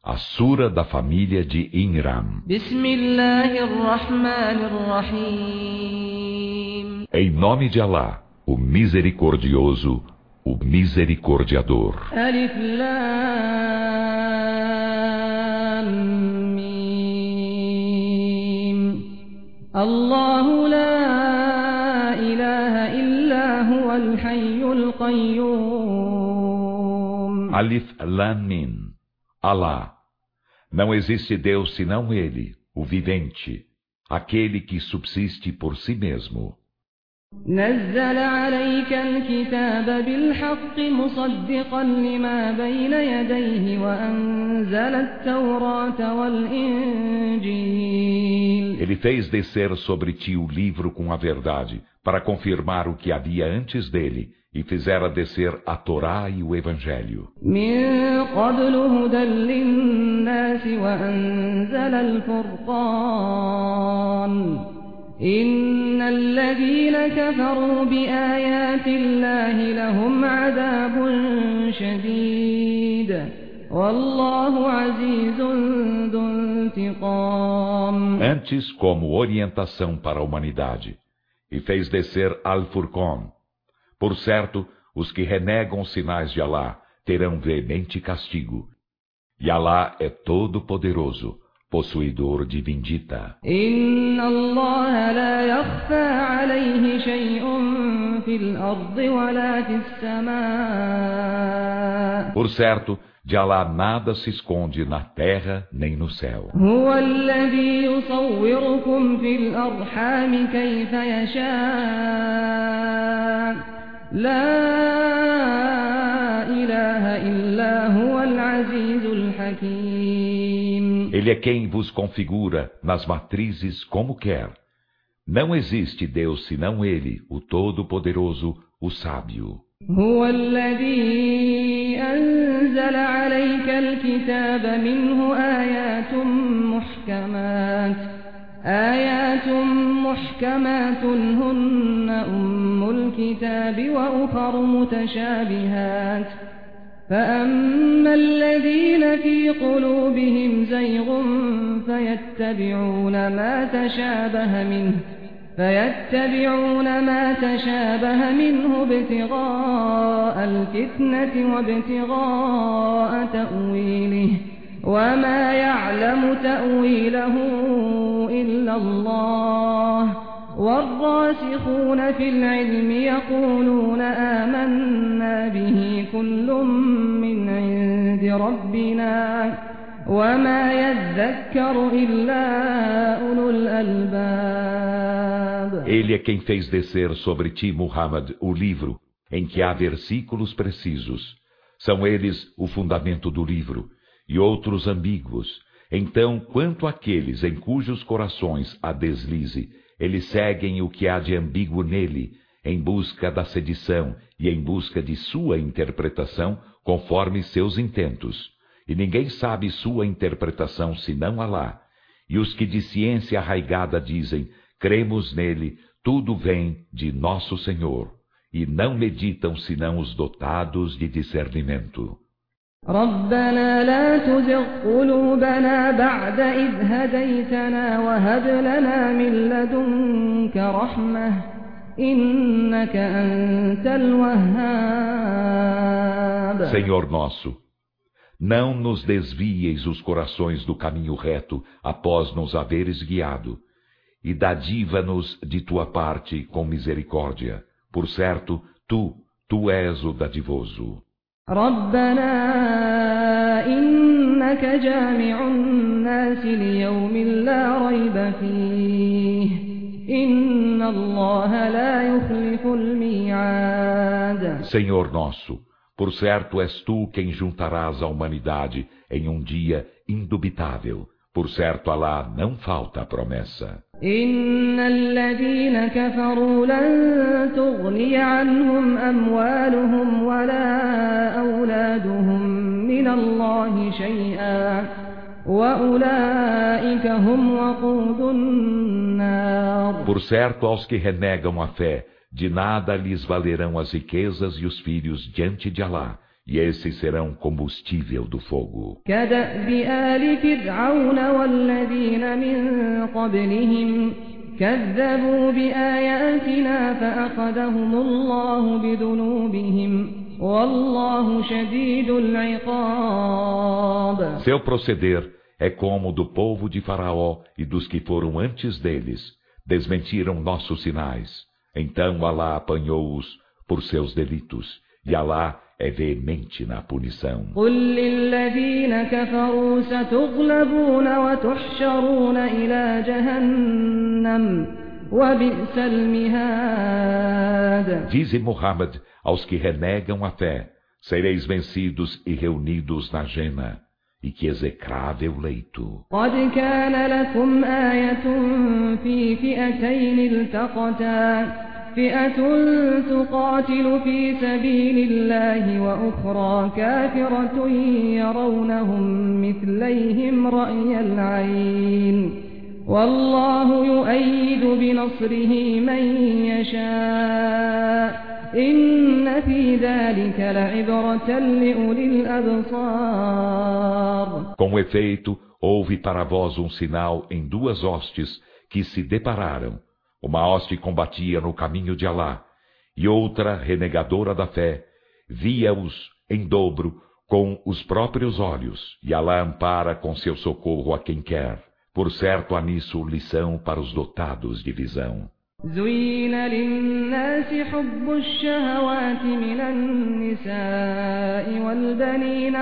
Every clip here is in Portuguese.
A Sura da família de Inram. Em nome de Alá, o Misericordioso, o Misericordiador. Alif Lam Mim. Allahu la ilaha illa huwal hayyul qayyum. Alif Lam Mim. Alá, não existe Deus senão Ele, o vivente, aquele que subsiste por si mesmo. نزل عليك الكتاب بالحق مصدقا لما بين يديه وأنزل التوراة والإنجيل. Ele fez descer sobre ti o livro com a verdade, para confirmar o que havia antes dele, e fizera descer a Torá e o Evangelho. من قبل هدى للناس وأنزل الفرقان إن الذين كفروا بآيات الله لهم عذاب شديد والله عزيز ذو انتقام. Antes, como orientação para a humanidade, e fez descer Al-Furqan. Por certo, os que renegam os sinais de Alá terão veemente castigo. E Alá é todo-poderoso, possuidor de vindita. Inna Allah la yakhfa alayhi shay'un fil ardi wala fis samaa. Por certo, de Alá nada se esconde na terra nem no céu. Huwa alladhi yusawwirukum fil arham kayfa yasha. La ilaha illa huwa al-azizul hakim. Ele é quem vos configura nas matrizes como quer. Não existe Deus senão Ele, o Todo-Poderoso, o Sábio. هو الذي أنزل عليك الكتاب منه آيات محكمات هن أم الكتاب وأخر متشابهات فأما الذين في قلوبهم زيغ فيتبعون ما تشابه منه ابتغاء الفتنة وابتغاء تأويله وما يعلم تأويله إلا الله والراسخون في العلم يقولون آمنا به كل من عند ربنا وما يذكر إلا أولو الألباب. Ele é quem fez descer sobre ti, Muhammad, o livro, em que há versículos precisos. São eles o fundamento do livro, e outros ambíguos. Então, quanto àqueles em cujos corações há deslize, eles seguem o que há de ambíguo nele, em busca da sedição e em busca de sua interpretação, conforme seus intentos. E ninguém sabe sua interpretação senão Alá. E os que de ciência arraigada dizem, cremos nele, tudo vem de nosso Senhor. E não meditam senão os dotados de discernimento. ربنا لا تزغ قلوبنا بعد إذ هديتنا وهب لنا من لدنك رحمة إنك أنت الوهاب. Senhor nosso, não nos desvieis os corações do caminho reto após nos haveres guiado, e dadiva-nos de tua parte com misericórdia. Por certo, tu és o dadivoso. ربنا إنك جامع الناس ليوم لا ريب فيه إن الله لا يخلف الميعاد. Senhor nosso, por certo és tu quem juntarás a humanidade em um dia indubitável. Por certo, Alá não falta a promessa. إن الذين كفروا لن تغني عنهم أموالهم ولا أولادهم من الله شيئا وأولئك هم وقود النار. Por certo, aos que renegam a fé, de nada lhes valerão as riquezas e os filhos diante de Alá, e esses serão combustível do fogo. كدأب آل فرعون والذين من قبلهم كذبوا بآياتنا فأخذهم الله بذنوبهم والله شديد العقاب. Seu proceder é como o do povo de Faraó e dos que foram antes deles. Desmentiram nossos sinais. Então Alá apanhou-os por seus delitos, e Alá é veemente na punição. قل للذين كفروا ستغلبون وتحشرون إلى جهنم وبئس المهاد. Dize Muhammad aos que renegam a fé: sereis vencidos e reunidos na Jena, e que execrável leito. قد كان لكم آية في فئتين التقتا فئة تقاتل في سبيل الله وأخرى كافرة يرونهم مثليهم رأي العين والله يؤيد بنصره من يشاء إن في ذلك لعبرة لأولي الأبصار. Com efeito, houve para vós um sinal em duas hostes que se depararam. Uma hoste combatia no caminho de Alá, e outra, renegadora da fé, via-os em dobro com os próprios olhos, e Alá ampara com seu socorro a quem quer. Por certo há nisso lição para os dotados de visão. زين للناس حب الشهوات من النساء والبنين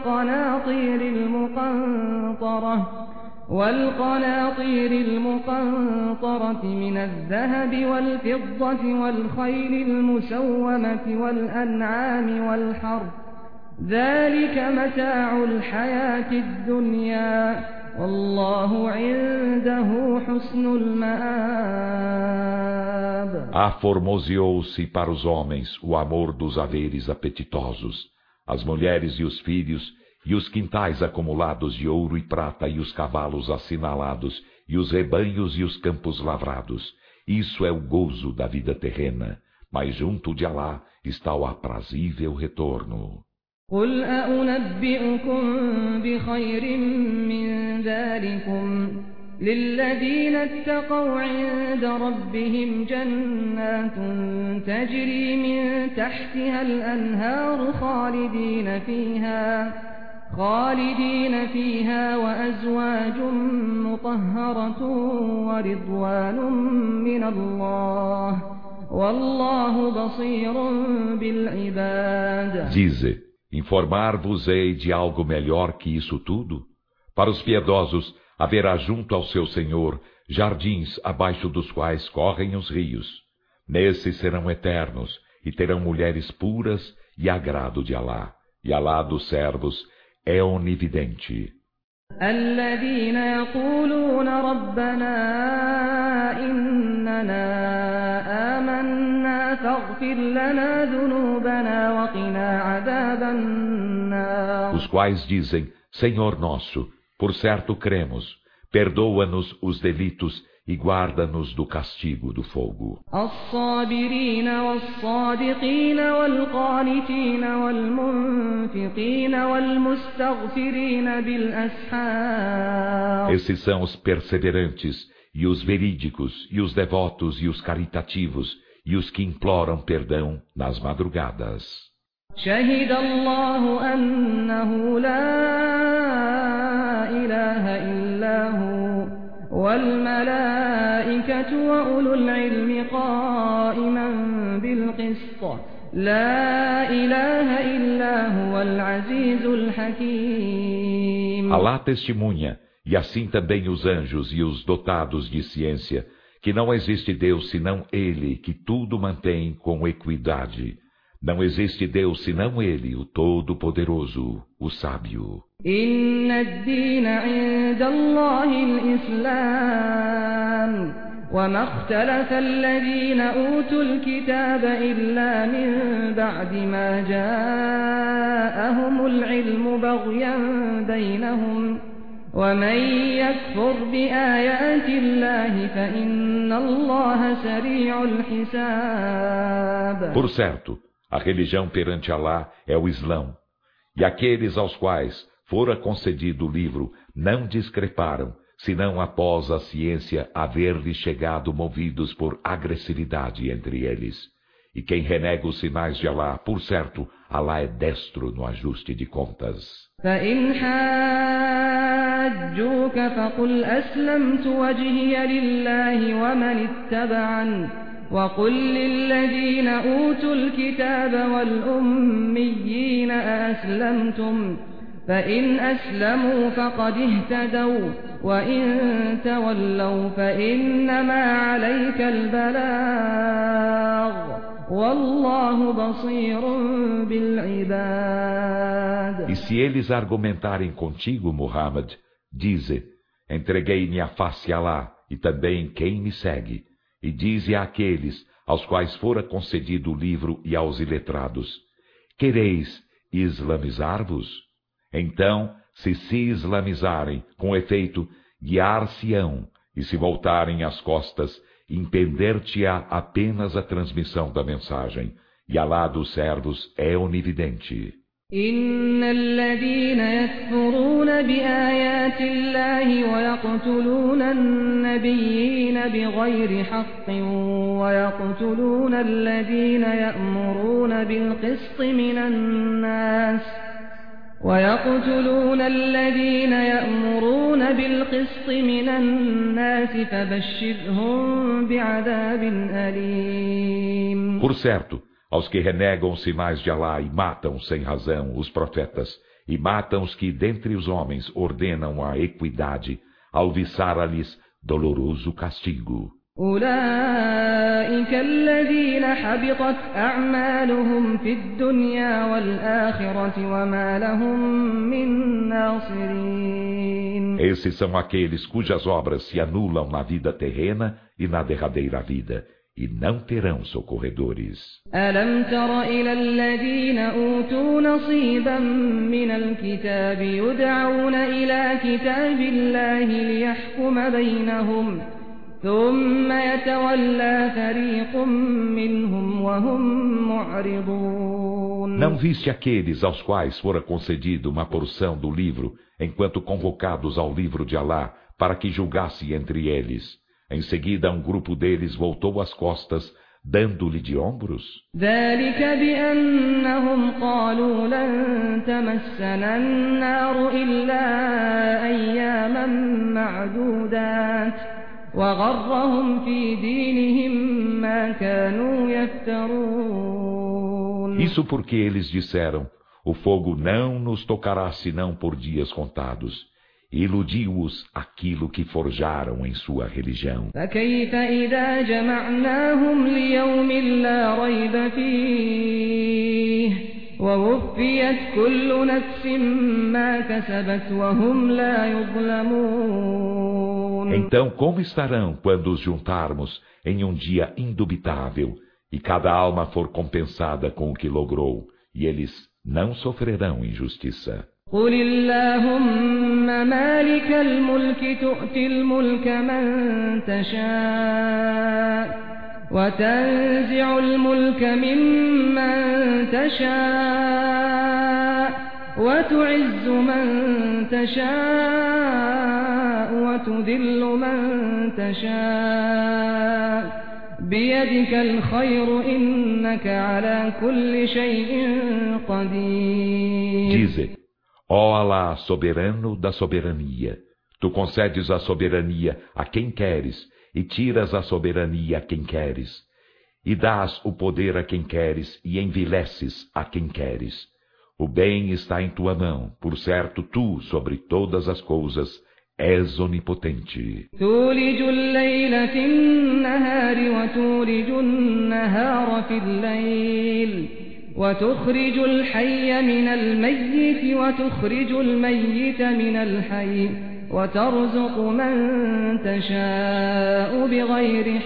والقناطير المقنطرة من الذهب والفضة والخيل المسومة والأنعام والحرث ذلك متاع الحياة الدنيا والله عنده حسن المآب. Aformoseou-se para os homens o amor dos haveres apetitosos, as mulheres e os filhos, e os quintais acumulados de ouro e prata, e os cavalos assinalados, e os rebanhos e os campos lavrados. Isso é o gozo da vida terrena, mas junto de Alá está o aprazível retorno. قل أنبئكم بخير من ذلكم للذين اتقوا عند ربهم جنات تجري من تحتها الأنهار خالدين فيها وأزواج مطهرة ورضوان من الله والله بصير بالعباد. Dize: informar-vos-ei de algo melhor que isso tudo? Para os piedosos haverá junto ao seu Senhor jardins abaixo dos quais correm os rios. Nesses serão eternos e terão mulheres puras e agrado de Alá. E Alá dos servos é onividente. الذين يقولون ربنا إننا آمنا فاغفر لنا ذنوبنا وقنا عذاب النار. Os quais dizem: Senhor nosso, por certo cremos, perdoa-nos os delitos e guarda-nos do castigo do fogo. الصابرين والصادقين والقانتين والمنفقين والمستغفرين بالأسحار. Esses são os perseverantes, e os verídicos, e os devotos, e os caritativos, e os que imploram perdão nas madrugadas. شهد الله أنه لا إله إلا هو والملائكة وأولو العلم قائما بالقسط لا إله إلا هو العزيز الحكيم. Alá testemunha, e assim também os anjos e os dotados de ciência, que não existe Deus senão Ele, que tudo mantém com equidade. Não existe Deus senão Ele, o Todo-Poderoso, o Sábio. إن الدين عند الله الإسلام وما اختلف الذين أوتوا الكتاب إلا من بعد ما جاءهم العلم بغيا بينهم ومن يكفر بآيات الله فإن الله سريع الحساب. Por certo, A religião perante Alá é o Islão. E aqueles aos quais fora concedido o livro não discreparam, senão após a ciência haver-lhes chegado movidos por agressividade entre eles. E quem renega os sinais de Alá, por certo, Alá é destro no ajuste de contas. فإن حاجوك فقل أسلمت وجهي لله ومن اتبعني وقل للذين أوتوا الكتاب والأميين أأسلمتم فإن أسلموا فقد اهتدوا وإن تولوا فإنما عليك البلاغ والله بصير بالعباد. E se eles argumentarem contigo, Muhammad, dize, entreguei minha face a Alá e também quem me segue, e dize àqueles aos quais fora concedido o livro e aos iletrados, quereis islamizar-vos? Então, se islamizarem, com efeito, guiar-se-ão, e se voltarem as costas, impender-te-á apenas a transmissão da mensagem, e Alá dos servos é onividente. إن الذين يكفرون بآيات الله ويقتلون النبيين بغير حق ويقتلون الذين يأمرون بالقسط من الناس فبشرهم بعذاب أليم. Por certo, aos que renegam os sinais de Alá e matam sem razão os profetas, e matam os que dentre os homens ordenam a equidade, alviçara-lhes doloroso castigo. أولئك الذين حبطت أعمالهم في الدنيا والآخرة وما لهم من ناصرين. Esses são aqueles cujas obras se anulam na vida terrena e na derradeira vida, e não terão socorredores. ألم تر إلى الذين أوتوا نصيبا من الكتاب يدعون إلى كتاب الله ليحكم بينهم ثم يتولى فريق منهم وهم معرضون. Não viste aqueles aos quais fora concedido uma porção do livro, enquanto convocados ao livro de Alá, para que julgasse entre eles. Em seguida, um grupo deles voltou as costas, dando-lhe de ombros. ذلك بأنهم قالوا لن تمسنا النار إلا أياما معدودات وغرهم في دينهم ما كانوا يفترون. Isso porque eles disseram, o fogo não nos tocará senão por dias contados. E iludiu-os aquilo que forjaram em sua religião. فكيف إذا جمعناهم ليوم لا ريب فيه ووفيت كل نفس ما كسبت وهم لا يظلمون. Então como estarão quando os juntarmos em um dia indubitável e cada alma for compensada com o que logrou, e eles não sofrerão injustiça? قل اللهم مالك الملك تؤتي الملك من تشاء وتنزع الملك ممن تشاء وتعز من تشاء وتذل من تشاء بيدك الخير إنك على كل شيء قدير. Dize, ó Alá, soberano da soberania, tu concedes a soberania a quem queres, e tiras a soberania a quem queres, e dás o poder a quem queres, e envileces a quem queres. O bem está em tua mão, por certo tu, sobre todas as coisas, és onipotente. تولج الليل في النهار وتولج النهار في الليل وتخرج الحي من الميت وتخرج الميت من الحي وترزق من تشاء بغير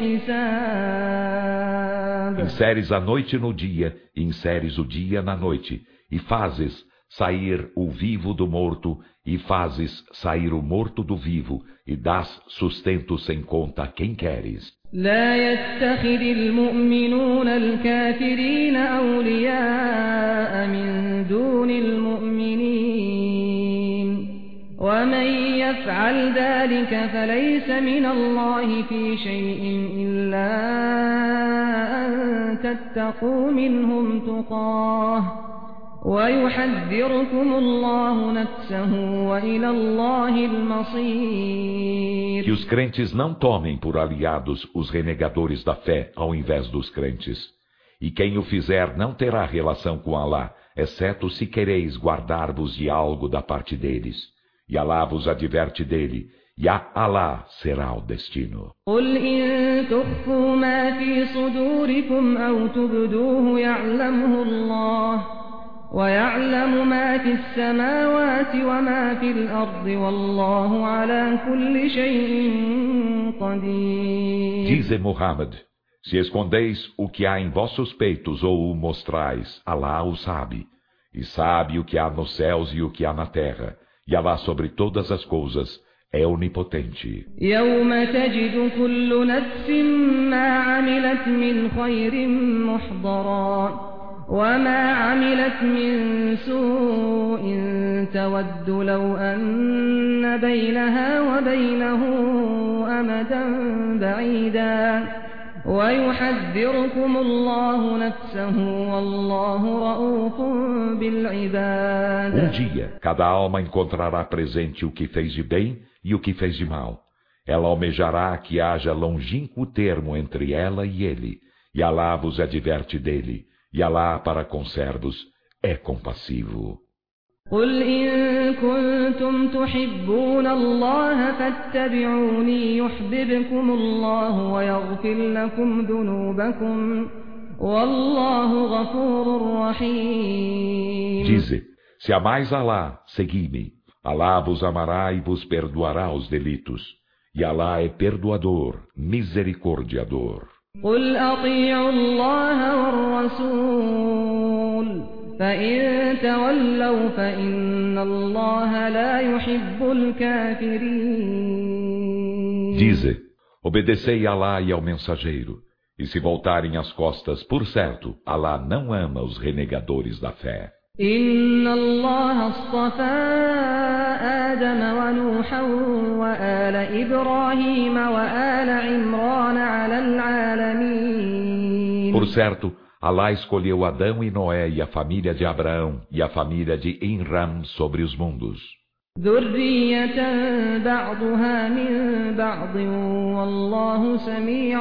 حساب. Inseres a noite no dia, e inseres o dia na noite, e fazes sair o vivo do morto, e fazes sair o morto do vivo, e dás sustento sem conta a quem queres. لا يتخذ المؤمنون الكافرين أولياء من دون المؤمنين ومن يفعل ذلك فليس من الله في شيء إلا أن تتقوا منهم تقاه ويحذركم الله نفسه وإلى الله المصير. Que os crentes não tomem por aliados os renegadores da fé ao invés dos crentes. E quem o fizer não terá relação com Alá, exceto se quereis guardar-vos de algo da parte deles. E Alá vos adverte dele, e a Alá será o destino. قل إن تخفوا ما في صدوركم أو تبدوه يعلمه الله ويعلم ما في السماوات وما في الأرض والله على كل شيء قدير. Dize Muhammad, se escondeis o que há em vossos peitos ou o mostrais, Alá o sabe. E sabe o que há nos céus e o que há na terra. E Alá sobre todas as coisas é onipotente. يوم تجد كل نفس ما عملت من خير محضرا وما عملت من سوء تود لو أن بينها وبينه أمدا بعيدا ويحذركم الله نفسه والله رؤوف بالعباد. Dia, cada alma encontrará presente o que fez de bem e o que fez de mal. Ela almejará que haja longínquo termo entre ela e ele, e Alá vos adverte dele. E Alá para com servos é compassivo. قل إن كنتم تحبون الله فاتبعوني يحببكم الله ويغفر لكم ذنوبكم والله غفور رحيم. Dize, se amais Alá, segui-me. Alá vos amará e vos perdoará os delitos. E Alá é perdoador, misericordiador. قل أطيعوا الله والرسول فإن تولوا فإن الله لا يحب الكافرين. Dize, obedecei a Alá e ao mensageiro, e se voltarem as costas, por certo, Alá não ama os renegadores da fé. إن الله اصطفى آدم ونوحا وآل إبراهيم وآل عمران على العالمين. Por certo, Alá escolheu Adão e Noé e a família de Abraão e a família de Imram sobre os mundos. ذرية بعضها من بعض والله سميع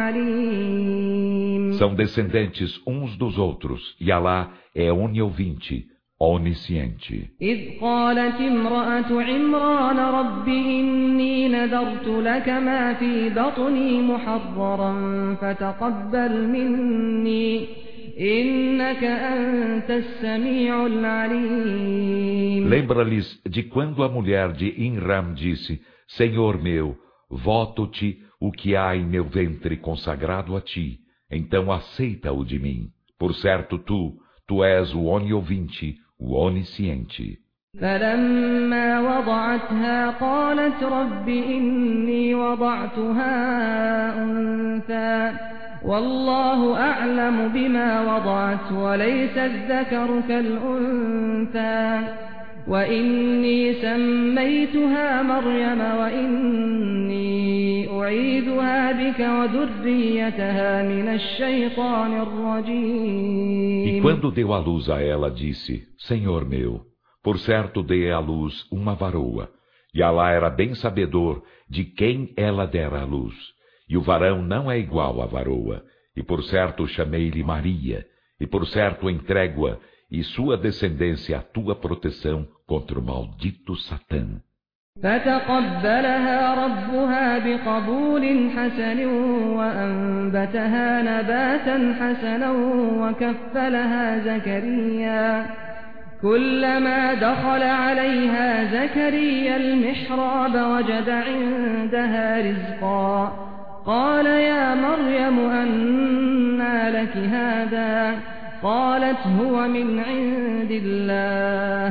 عليم. São descendentes uns dos outros, e Alá é oniovinte, onisciente. إذ قالت امرأة عمران رب إني نذرت لك ما في بطني محررا فتقبل مني إنك أنت السميع العليم. Lembra-lhes de quando a mulher de Imram disse, Senhor meu, voto-te o que há em meu ventre consagrado a ti, então aceita-o de mim. Por certo tu és o oniovinte, o onisciente. فلما وضعتها قالت رب إني وضعتها أنثى والله أعلم بما وضعت وليس الذكر كالأنثى وإني سميتها مريم وإني أعيذها بك وذريتها من الشيطان الرجيم. E quando deu à luz a ela, disse, Senhor meu, por certo dei à luz uma varoa, e Alá era bem sabedor de quem ela dera à luz. E o varão não é igual à varoa, e por certo chamei-lhe Maria, e por certo entrego-a e sua descendência à tua proteção contra o maldito Satã. فتقبلها ربها بقبول حسن وأنبتها نباتا حسنا وكفلها زكريا كلما دخل عليها زكريا المحراب وجد عندها رزقا قال يا مريم أنى لك هذا قالت هو من عند الله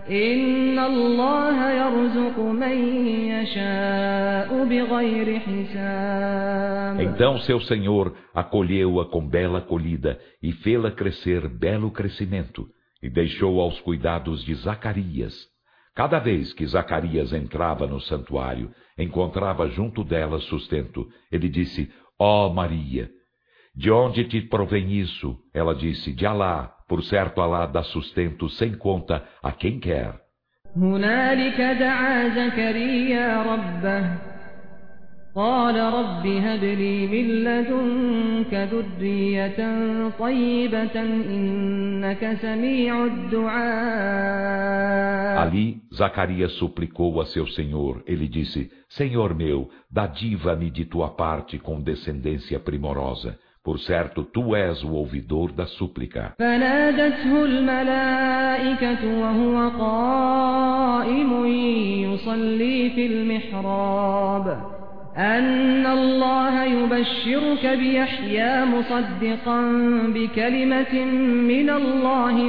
إن الله يرزق من يشاء بغير حساب. Então seu Senhor acolheu-a com bela acolhida e fê-la crescer belo crescimento, e deixou aos cuidados de Zacarias. Cada vez que Zacarias entrava no santuário, encontrava junto dela sustento. Ele disse: ó Maria, de onde te provém isso? Ela disse: de Alá. Por certo, Alá dá sustento sem conta a quem quer. هنالك دعا زكريا ربه قال رب هب لي من لدنك ذرية طيبة إنك سميع الدعاء. Ali, Zacarias suplicou a seu Senhor. Ele disse: Senhor meu, dadiva-me de tua parte com descendência primorosa. Por certo, tu és o ouvidor da súplica. فنادته الملائكة وهو قائم يصلي في المحراب أن الله يبشرك بيحيى مصدقا بكلمة من الله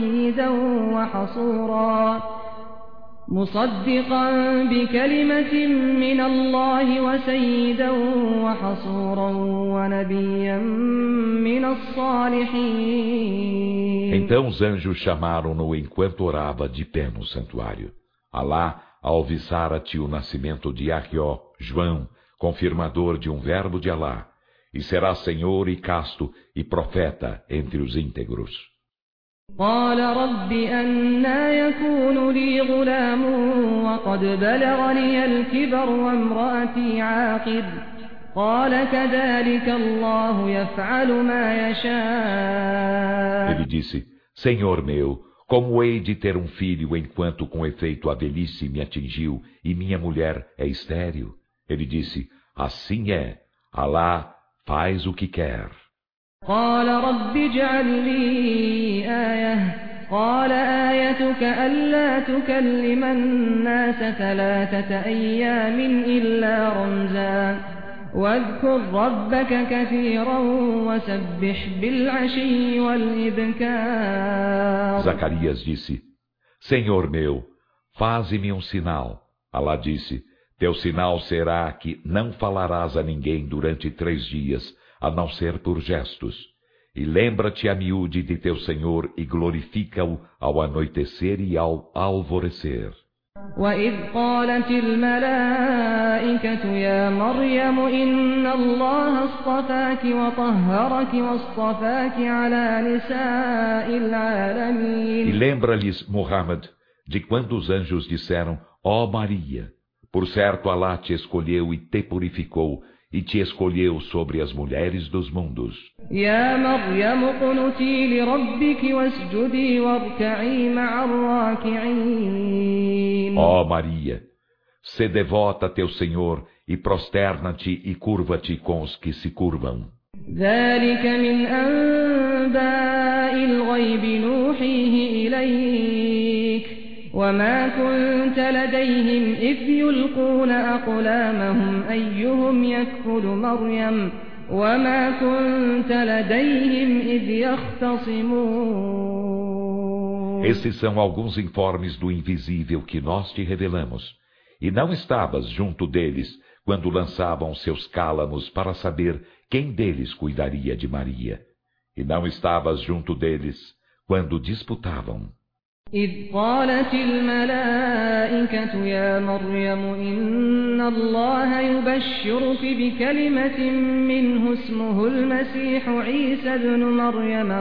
وسيدا وحصورا ونبيا من الصالحين. Então os anjos chamaram-no enquanto orava de pé no santuário. Alá alviçara-te o nascimento de Yahyá, João, confirmador de um verbo de Alá, e será senhor e casto e profeta entre os íntegros. قال رب أنى يكون لي غلام وقد بلغني الكبر وامرأتي عاقر قال كذلك الله يفعل ما يشاء. Ele disse: Senhor meu, como hei de ter um filho enquanto com efeito a velhice me atingiu e minha mulher é estéril? Ele disse: assim é, Alá faz o que quer. قال رب اجعل لي آية قال آيتك ألا تكلم الناس 3 أيام إلا رمزا واذكر ربك كثيرا وسبح بالعشي والإبكار. Zacarias disse: Senhor meu, faze-me um sinal. Alá disse: teu sinal será que não falarás a ninguém durante 3 dias, a não ser por gestos. E lembra-te a miúde de teu Senhor e glorifica-o ao anoitecer e ao alvorecer. وَإِذْ قَالَتِ الْمَلَائِكَةُ يَا مَرْيَمُ إِنَّ اللَّهَ اصْطَفَاكِ وَطَهَّرَكِ وَاصْطَفَاكِ عَلَى نِسَاءِ الْعَالَمِينَ. E lembra-lhes, Muhammad, de quando os anjos disseram: ó Maria, por certo Alá te escolheu e te purificou, e te escolheu sobre as mulheres dos mundos. يا مريم اقنتي لربك واسجدي واركعي مع الراكعين. Ó Maria, se devota a teu Senhor e prosterna-te e curva-te com os que se curvam. ذلك من أنباء الغيب نوحيه إليك وما كنت لديهم إذ يلقون أقلامهم أيهم يكفل مريم وما كنت لديهم إذ يختصمون. Esses são alguns informes do invisível que nós te revelamos. E não estavas junto deles quando lançavam seus cálamos para saber quem deles cuidaria de Maria. E não estavas junto deles quando disputavam. إذ قالت الملائكة يا مريم إن الله يبشرك بكلمة منه اسمه المسيح عيسى ابن مريم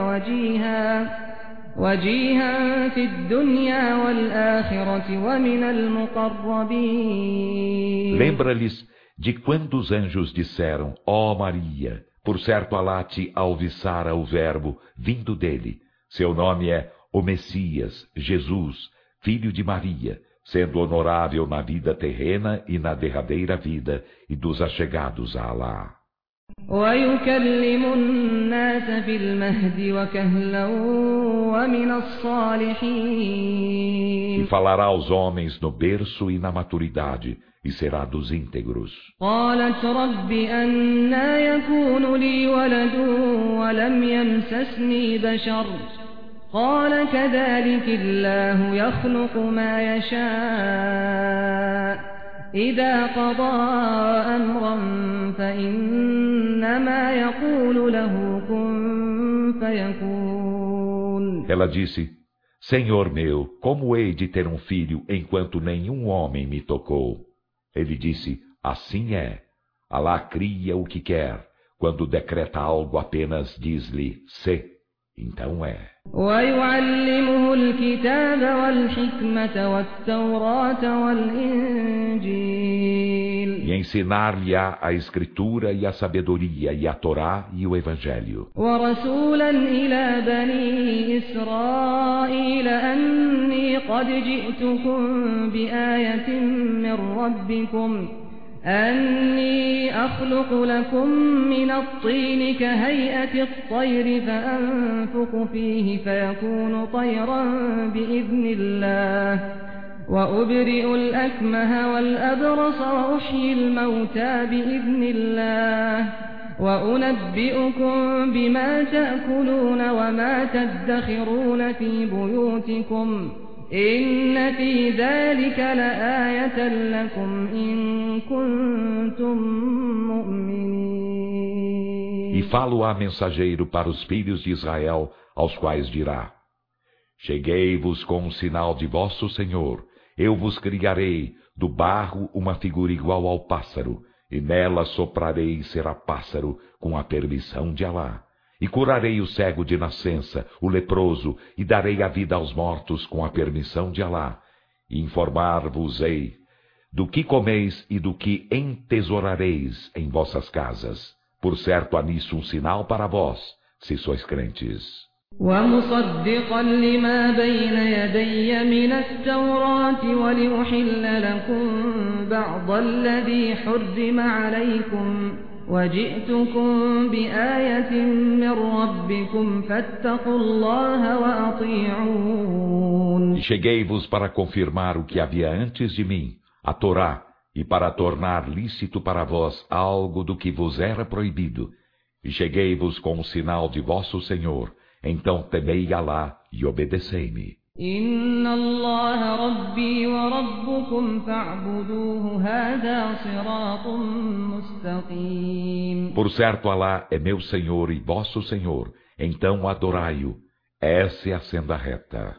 وجيها في الدنيا والآخرة ومن المقربين. Lembra-lhes de quando os anjos disseram: ó Maria, por certo Alá te alviçara o verbo vindo dele. Seu nome é o Messias, Jesus, filho de Maria, sendo honorável na vida terrena e na derradeira vida, e dos achegados a Alá. ويكلم الناس في المهد وكهلا ومن الصالحين. E falará aos homens no berço e na maturidade, e será dos íntegros. قالت رب أنى يكون لي ولد ولم يمسسني بشر قال كذلك الله يخلق ما يشاء إذا قضى أمرا فإنما يقول له كن فيكون. Ela disse: Senhor meu, como hei de ter um filho enquanto nenhum homem me tocou? Ele disse: Assim é. Alá cria o que quer. Quando decreta algo, apenas diz-lhe: Sê. Então é. ويعلمه الكتاب والحكمة والتوراة والإنجيل. E ensinar-lhe-á a escritura e a sabedoria e a Torá e o Evangelho. ورسولا إلى بني إسرائيل أني قد جئتكم بآية من ربكم أني أخلق لكم من الطين كهيئة الطير فأنفخ فيه فيكون طيرا بإذن الله وأبرئ الأكمه والأبرص وأحيي الموتى بإذن الله وأنبئكم بما تأكلون وما تدخرون في بيوتكم إن في ذلك لآية لكم إن كنتم مؤمنين. E falo-á mensageiro para os filhos de Israel, aos quais dirá: Cheguei-vos com um sinal de vosso Senhor, eu vos criarei do barro uma figura igual ao pássaro, e nela soprarei e será pássaro com a permissão de Alá. E curarei o cego de nascença, o leproso, e darei a vida aos mortos com a permissão de Alá. E informar-vos-ei do que comeis e do que entesourareis em vossas casas. Por certo há nisso um sinal para vós, se sois crentes. ومصدقا لما بين يدي من التوراة ولأحل لكم بعض الذي حرم عليكم وجئتكم بآية من ربكم فاتقوا الله وأطيعون. E cheguei-vos para confirmar o que havia antes de mim, a Torá, e para tornar lícito para vós algo do que vos era proibido. E cheguei-vos com o sinal de vosso Senhor, então temei Alá e obedecei-me. إن الله ربي وربكم فاعبدوه هذا صراط مستقيم. Por certo, Alá é meu Senhor e vosso Senhor, então adorai-o. Essa é a senda reta.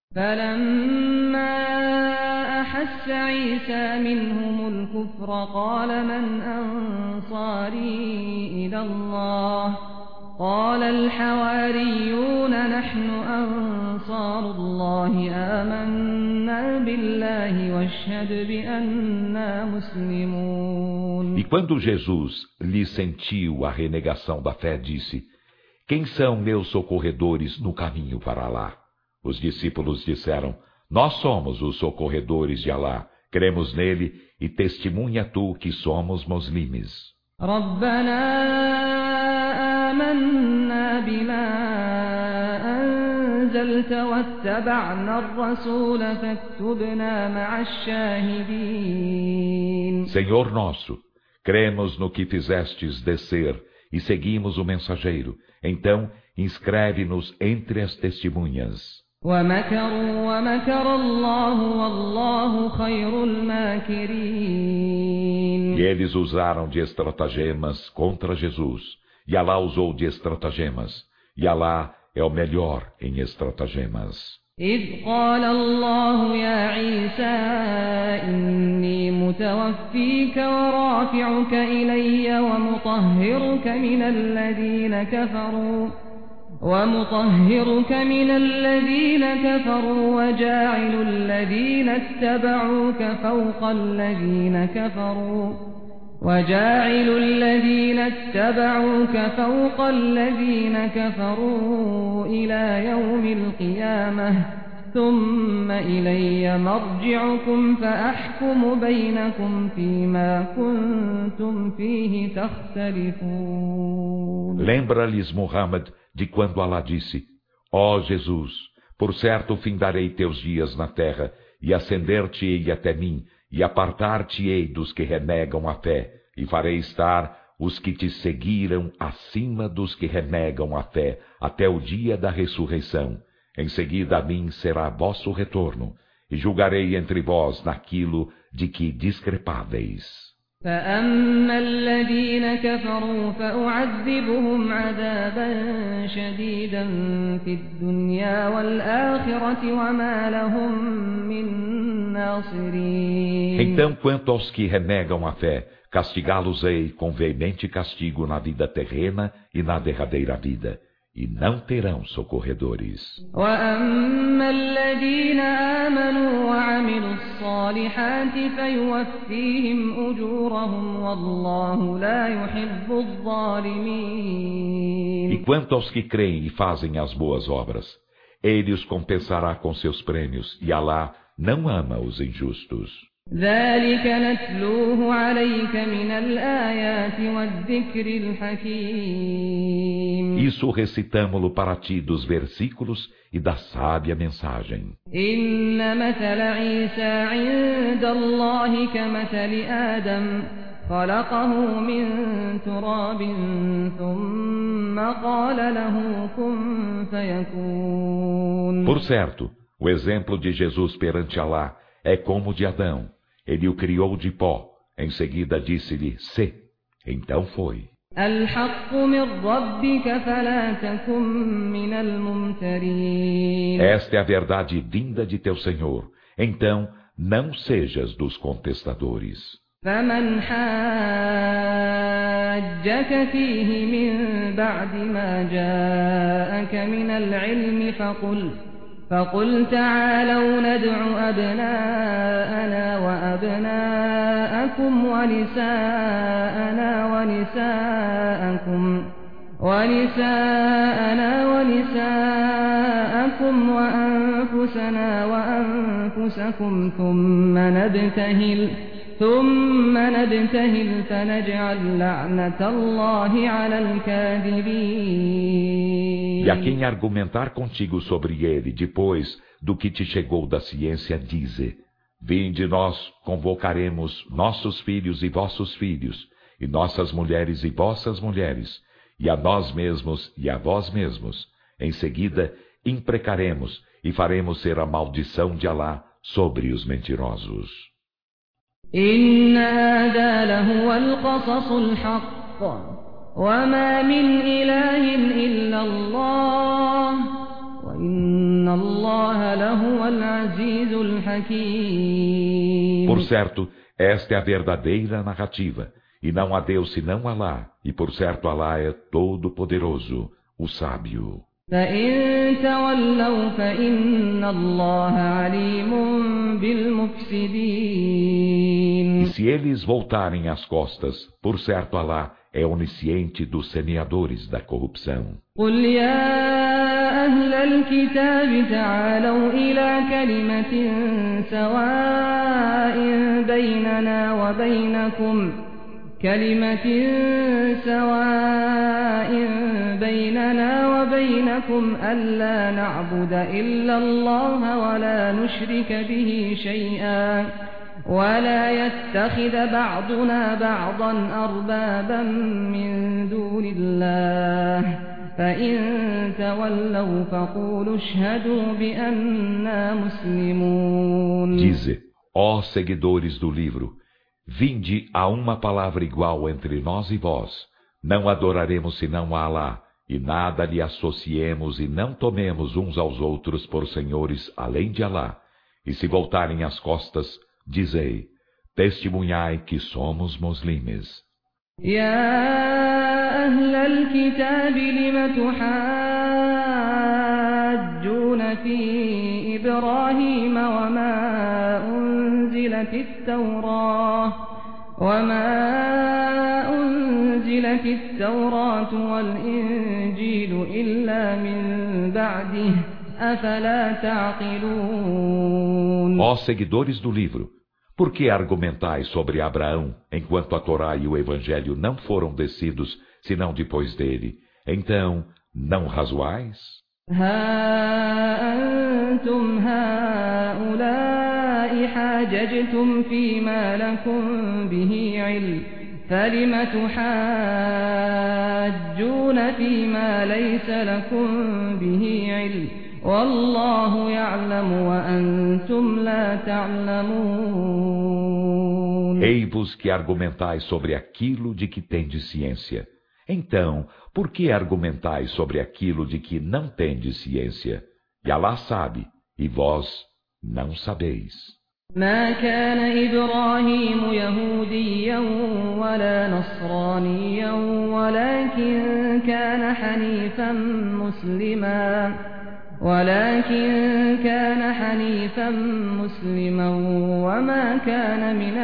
فلما أحس عيسى منهم الكفر قال من أنصاري إلى الله قال الحواريون نحن أنصار الله آمنا بالله واشهد بأننا مسلمون. E quando Jesus lhe sentiu a renegação da fé, disse: Quem são meus socorredores no caminho para Alá? Os discípulos disseram: Nós somos os socorredores de Alá, cremos nele e testemunha tu que somos muslimes. آمنا بما أنزلت واتبعنا الرسول فاكتبنا مع الشاهدين. Senhor nosso, cremos no que fizestes descer e seguimos o mensageiro. Então, inscreve-nos entre as testemunhas. ومكروا ومكر الله والله خير الماكرين. E eles usaram de estratagemas contra Jesus. E Alá usou de estratagemas, e Alá é o melhor em estratagemas. إذ قال الله يا عيسى إني متوفيك ورافعك إلي ومطهرك من الذين كفروا وجاعل الذين اتبعوك فوق الذين كفروا إلى يوم القيامة ثم إلي مرجعكم فأحكم بينكم فيما كنتم فيه تختلفون. Lembra-lhes, Muhammad, de quando Alá disse: Ó Jesus, por certo findarei teus dias na terra, e ascender-te-ei até mim, e apartar-te-ei dos que renegam a fé, e farei estar os que te seguiram acima dos que renegam a fé, até o dia da ressurreição. Em seguida a mim será vosso retorno, e julgarei entre vós naquilo de que discrepáveis. فأما الذين كفروا فأعذبهم عذابا شديدا في الدنيا والآخرة وما لهم من ناصرين. Então, quanto aos que renegam a fé, castigá-los-ei com veemente castigo na vida terrena e na derradeira vida, e não terão socorredores. وأما الذين آمنوا وعملوا الصالحات فيوفيهم أجورهم والله لا يحب الظالمين. E quanto aos que creem e fazem as boas obras, ele os compensará com seus prêmios, e Alá não ama os injustos. ذلك نتلوه عليك من الآيات والذكر الحكيم. Isso recitamo-lo para ti dos versículos e da sábia mensagem. إن مثل عيسى عند الله كمثل آدم خلقه من تراب ثم قال له كن فيكون. Por certo, o exemplo de Jesus perante Alá é como o de Adão. Ele o criou de pó. Em seguida disse-lhe, sê. Então foi. الحق من ربك فلا تكن من الممترين. Esta é a verdade vinda de teu Senhor. Então, não sejas dos contestadores. فمن حاجك فيه من بعد ما جاءك من العلم فقل تعالوا ندع أبناءنا وأبناءكم ونساءنا ونساءكم وأنفسنا وأنفسكم ثم نبتهل فنجعل لعنة الله على الكاذبين. E a quem argumentar contigo sobre ele depois do que te chegou da ciência, dize: vinde, nós convocaremos nossos filhos e vossos filhos, e nossas mulheres e vossas mulheres, e a nós mesmos e a vós mesmos. Em seguida, imprecaremos e faremos ser a maldição de Alá sobre os mentirosos. إن هذا لهو القصص الحق وما من إله إلا الله وإن الله لهو العزيز الحكيم. Por certo, esta é a verdadeira narrativa, e não há Deus senão Alá, e por certo Alá é todo-poderoso, o sábio. فإن تولوا فإن الله عليم بالمفسدين. E se eles voltarem as costas, por certo Alá é onisciente dos semeadores da corrupção. قل يا أهل الكتاب تعالوا إلى كلمة سواء بيننا وبينكم ألا نعبد إلا الله ولا نشرك به شيئا ولا يتخذ بعضنا بعضا أربابا من دون الله فإن تولوا فقولوا اشهدوا بأننا مسلمون. Dize, ó seguidores do livro, vinde a uma palavra igual entre nós e vós. Não adoraremos senão a Alá, e nada lhe associemos e não tomemos uns aos outros por senhores além de Alá. E se voltarem as costas, dizei, testemunhai que somos muslimes. يا أهل الكتاب لم تحاجون في إبراهيم وما أنزلت التوراة والإنجيل إلا من بعده أفلا تعقلون. Ó seguidores do livro, por que argumentais sobre Abraão, enquanto a Torá e o Evangelho não foram descidos, senão depois dele? Então, não razoais? ها أنتم هؤلاء حاججتم فيما لكم به علم فلم تحاجون فيما ليس لكم به علم والله يعلم وأنتم لا تعلمون. Ei-vos que argumentais sobre aquilo de que tendes ciência. Então, por que argumentais sobre aquilo de que não tendes ciência? E Alá sabe, e vós não sabeis. ما كان إبراهيم يهوديا ولا نصرانيا ولكن كان حنيفا مسلما وما كان من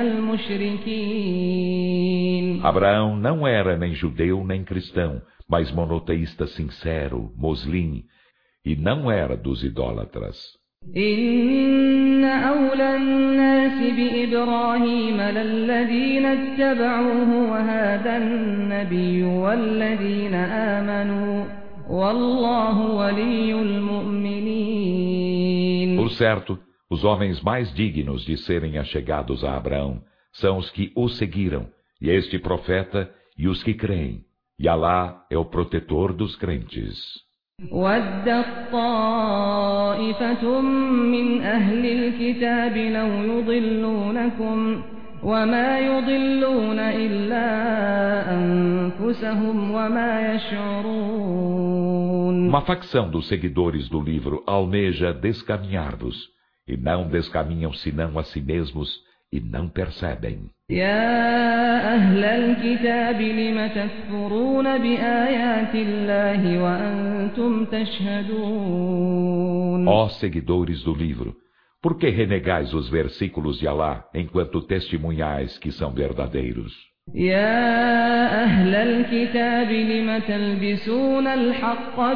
المشركين. Abraão não era nem judeu nem cristão, mas monoteísta sincero, moslim, e não era dos idólatras. إن أولى الناس بإبراهيم للذين اتبعوه وهذا النبي والذين آمنوا والله ولي المؤمنين. Por certo, os homens mais dignos de serem achegados a Abraão são os que o seguiram, e este profeta e os que creem, e Alá é o protetor dos crentes. وَدَّتْ طَائِفَةٌ مِّنْ أَهْلِ الْكِتَابِ لَوْ يُضِلُّونَكُمْ وَمَا يُضِلُّونَ إِلَّا أَنفُسَهُمْ وَمَا يَشْعُرُونَ. Uma facção dos seguidores do livro almeja descaminhar-vos, e não descaminham senão a si mesmos, e não percebem. يا أهل الكتاب لم تكفرون بآيات الله وأنتم تشهدون. Ó seguidores do livro, por que renegais os versículos de Alá enquanto testemunhais que são verdadeiros? يا أهل الكتاب لم تلبسون الحق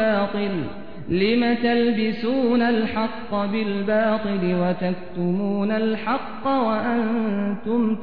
بالباطل وتكتمون الحق وأنتم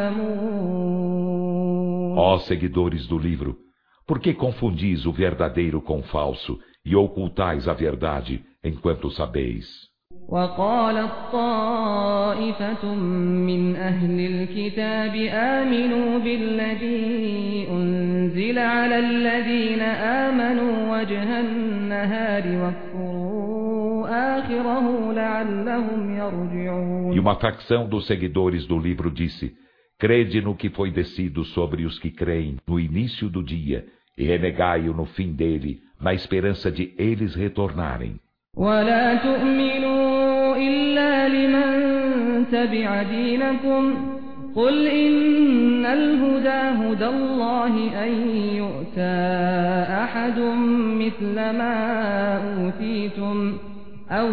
تعلمون. Ó seguidores do livro, por que confundis o verdadeiro com o falso e ocultais a verdade enquanto sabeis? وقالت طائفة من أهل الكتاب آمنوا بالذي أنزل على الذين آمنوا وجه النهار واكفروا آخره لعلهم يرجعون. E uma facção dos seguidores do livro disse: crede no que foi descido sobre os que creem no início do dia e renegai-o no fim dele, na esperança de eles retornarem. ولا تؤمنوا إلا لمن تبع دينكم قل إن الهدى هدى الله أن يؤتى أحد مثل ما أوتيتم أو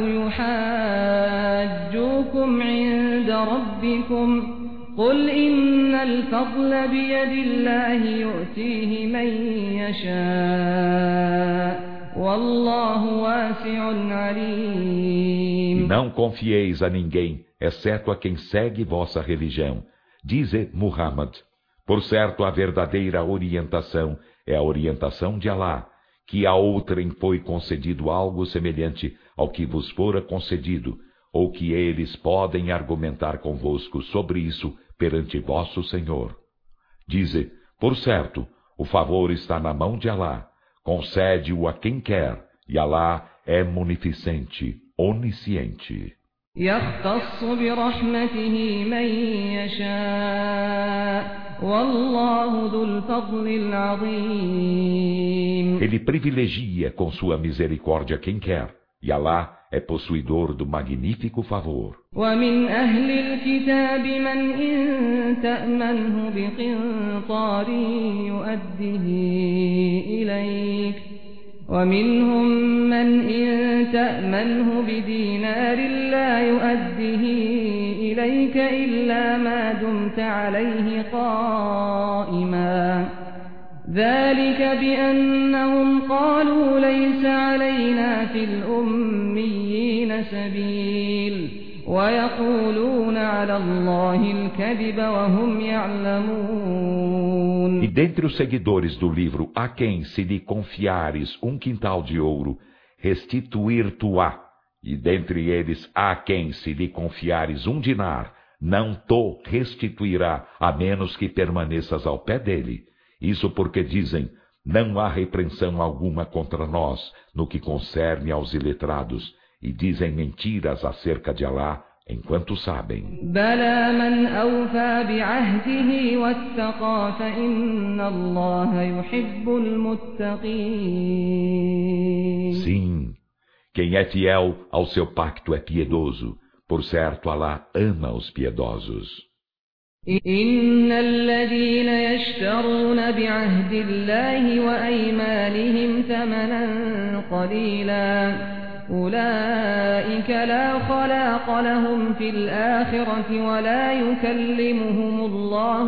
يحاجوكم عند ربكم قل إن الفضل بيد الله يؤتيه من يشاء والله واسع عليم. Não confieis a ninguém, exceto a quem segue vossa religião. Dize Muhammad, por certo a verdadeira orientação é a orientação de Alá, que a outrem foi concedido algo semelhante ao que vos fora concedido, ou que eles podem argumentar convosco sobre isso perante vosso Senhor. Dize, por certo, o favor está na mão de Alá, concede-o a quem quer, e Alá é munificente, onisciente. يختص برحمته من يشاء والله ذو الفضل العظيم. Ele privilegia com sua misericórdia quem quer, e Alá é possuidor do magnífico favor. ومن أهل الكتاب من إن تأمنه بقنطار يؤده إليك ومنهم من إن تأمنه بدينار لا يؤده إليك إلا ما دمت عليه قائما ذلك بأنهم قالوا ليس علينا في الأميين سبيل ويقولون على الله الكذب وهم يعلمون. E dentre os seguidores do livro, a quem se lhe confiares um quintal de ouro, restituir-te-á, e dentre eles a quem se lhe confiares um dinar, não to restituirá, a menos que permaneças ao pé dele. Isso porque dizem, Não há repreensão alguma contra nós no que concerne aos iletrados, e dizem mentiras acerca de Alá, enquanto sabem. بلى من أوفى بعهده واتقى فإن الله يحب المتقين. Sim, quem é fiel ao seu pacto é piedoso, por certo Alá ama os piedosos. إن الذين يشترون بعهد الله وأيمانهم ثمنا قليلا أولئك لا خلاق لهم في الآخرة ولا يكلمهم الله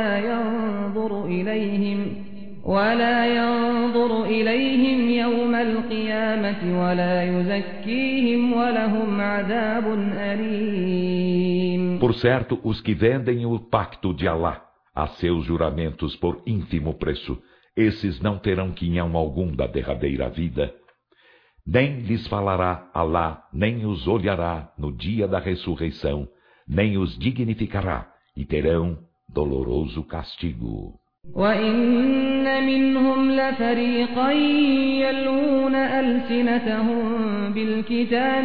ولا ينظر إليهم يوم القيامة ولا يزكيهم ولهم عذاب أليم. Por certo, os que vendem o pacto de Alá a seus juramentos por ínfimo preço, esses não terão quinhão algum da derradeira vida. Nem lhes falará Alá, nem os olhará no dia da ressurreição, nem os dignificará, e terão doloroso castigo. وَإِنَّ مِنْهُمْ لَفَرِيقًا يَلْوُونَ أَلْسِنَتَهُم بِالْكِتَابِ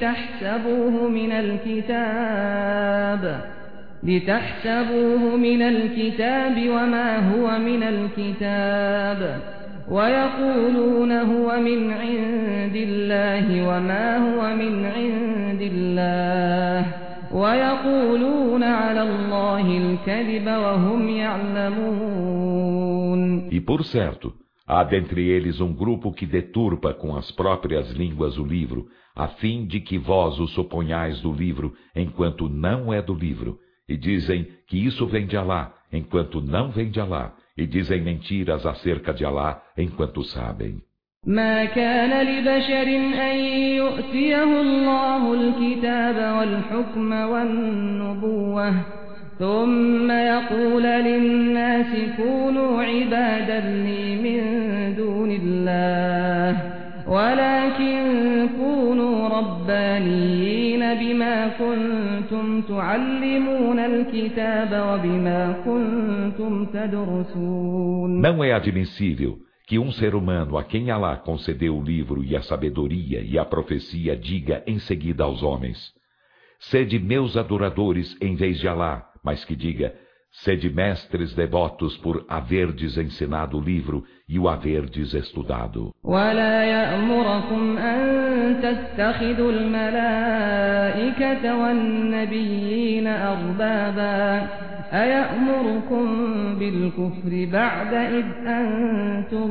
لِتَحْسَبُوهُ مِنَ الْكِتَابِ وَمَا هُوَ مِنَ الْكِتَابِ وَيَقُولُونَ هُوَ مِنْ عِندِ اللَّهِ وَمَا هُوَ مِنْ عِندِ اللَّهِ وَيَقُولُونَ عَلَى اللَّهِ الْكَذِبَ وَهُمْ يَعْلَمُونَ. E por certo, há dentre eles um grupo que deturpa com as próprias línguas o livro, a fim de que vós o suponhais do livro, enquanto não é do livro, e dizem que isso vem de Alá, enquanto não vem de Alá, e dizem mentiras acerca de Alá, enquanto sabem. ما كان لبشر أن يؤتيه الله الكتاب والحكم والنبوة ثم يقول للناس كونوا عبادا لي من دون الله ولكن كونوا ربانيين بما كنتم تعلمون الكتاب وبما كنتم تدرسون. Não é admissível que um ser humano a quem Alá concedeu o livro e a sabedoria e a profecia diga em seguida aos homens: sede meus adoradores em vez de Alá, mas que diga: sede mestres devotos por haverdes ensinado o livro e o haverdes estudado. ولا يأمركم أن تتخذوا الملائكة والنبيين أربابا أيأمركم بالكفر بعد إذ أنتم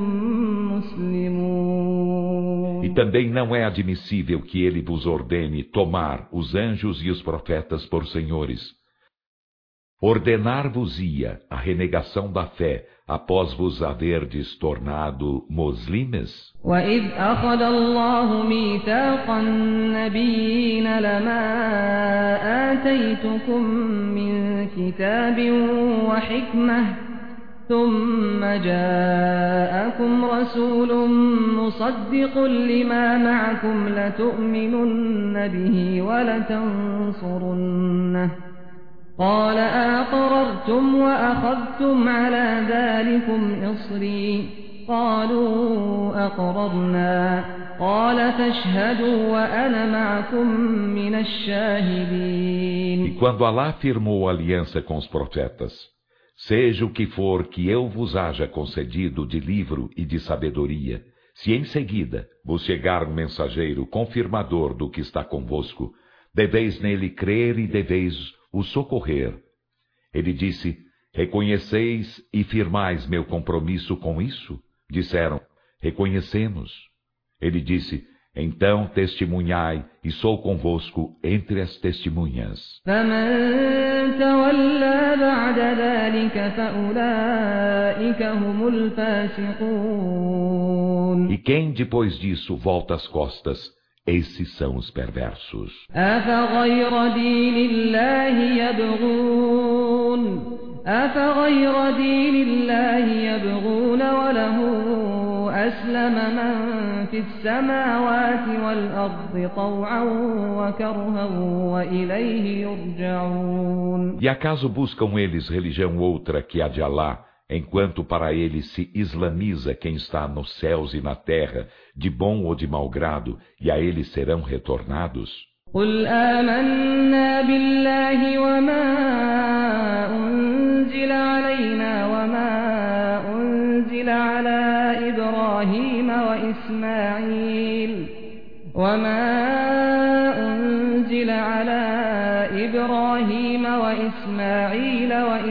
مسلمون. E também não é admissível que ele vos ordene tomar os anjos e os profetas por senhores. Ordenar-vos-ia a renegação da fé após vos haverdes tornado muslimes? وَإِذْ أَخَذَ اللَّهُ مِيثَاقَ النَّبِيِّينَ لَمَا آتَيْتُكُم مِّن كِتَابٍ وَحِكْمَةٍ ثُمَّ جَاءَكُمْ رَسُولٌ مُّصَدِّقٌ لِّمَا مَعَكُمْ لَتُؤْمِنُنَّ بِهِ وَلَتَنصُرُنَّهُ قال أَأَقْرَرْتُمْ وَأَخَذْتُمْ عَلَى ذَلِكُمْ إِصْرِي قالوا أقررنا قال فاشهدوا وأنا معكم من الشاهدين. E quando Alá firmou aliança com os profetas, seja o que for que eu vos haja concedido de livro e de sabedoria, se em seguida vos chegar um mensageiro confirmador do que está convosco, deveis nele crer e deveis o socorrer. Ele disse: reconheceis e firmais meu compromisso com isso? Disseram: reconhecemos. Ele disse: então testemunhai, e sou convosco entre as testemunhas. فمن تولى بعد ذلك فأولئك هم الفاسقون. E quem depois disso volta as costas, esses são os perversos. أفغير دين الله يبغون وله أسلم من في السماوات والأرض طوعا وكرها وإليه يرجعون. E acaso buscam eles religião outra que a de Alá, enquanto para ele se islamiza quem está nos céus e na terra, de bom ou de mau grado, e a ele serão retornados? قل آمنا بالله وما أنزل علينا وما أنزل على إبراهيم وإسماعيل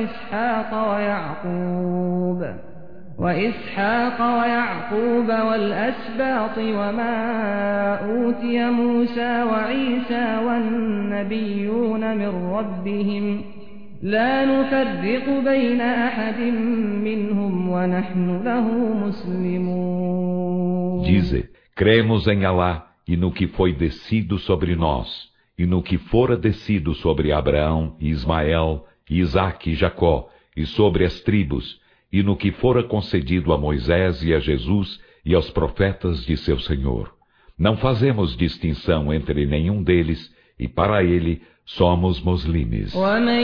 وإسحاق ويعقوب والأسباط وما أوتي موسى وعيسى والنبيون من ربهم لا نفرق بين أحد منهم ونحن له مسلمون. Dize, cremos em Alá e no que foi descido sobre nós, e no que fora descido sobre Abraão e Ismael, e Isaque e Jacó, e sobre as tribos, e no que fora concedido a Moisés e a Jesus e aos profetas de seu Senhor. Não fazemos distinção entre nenhum deles, e para ele somos muslimes.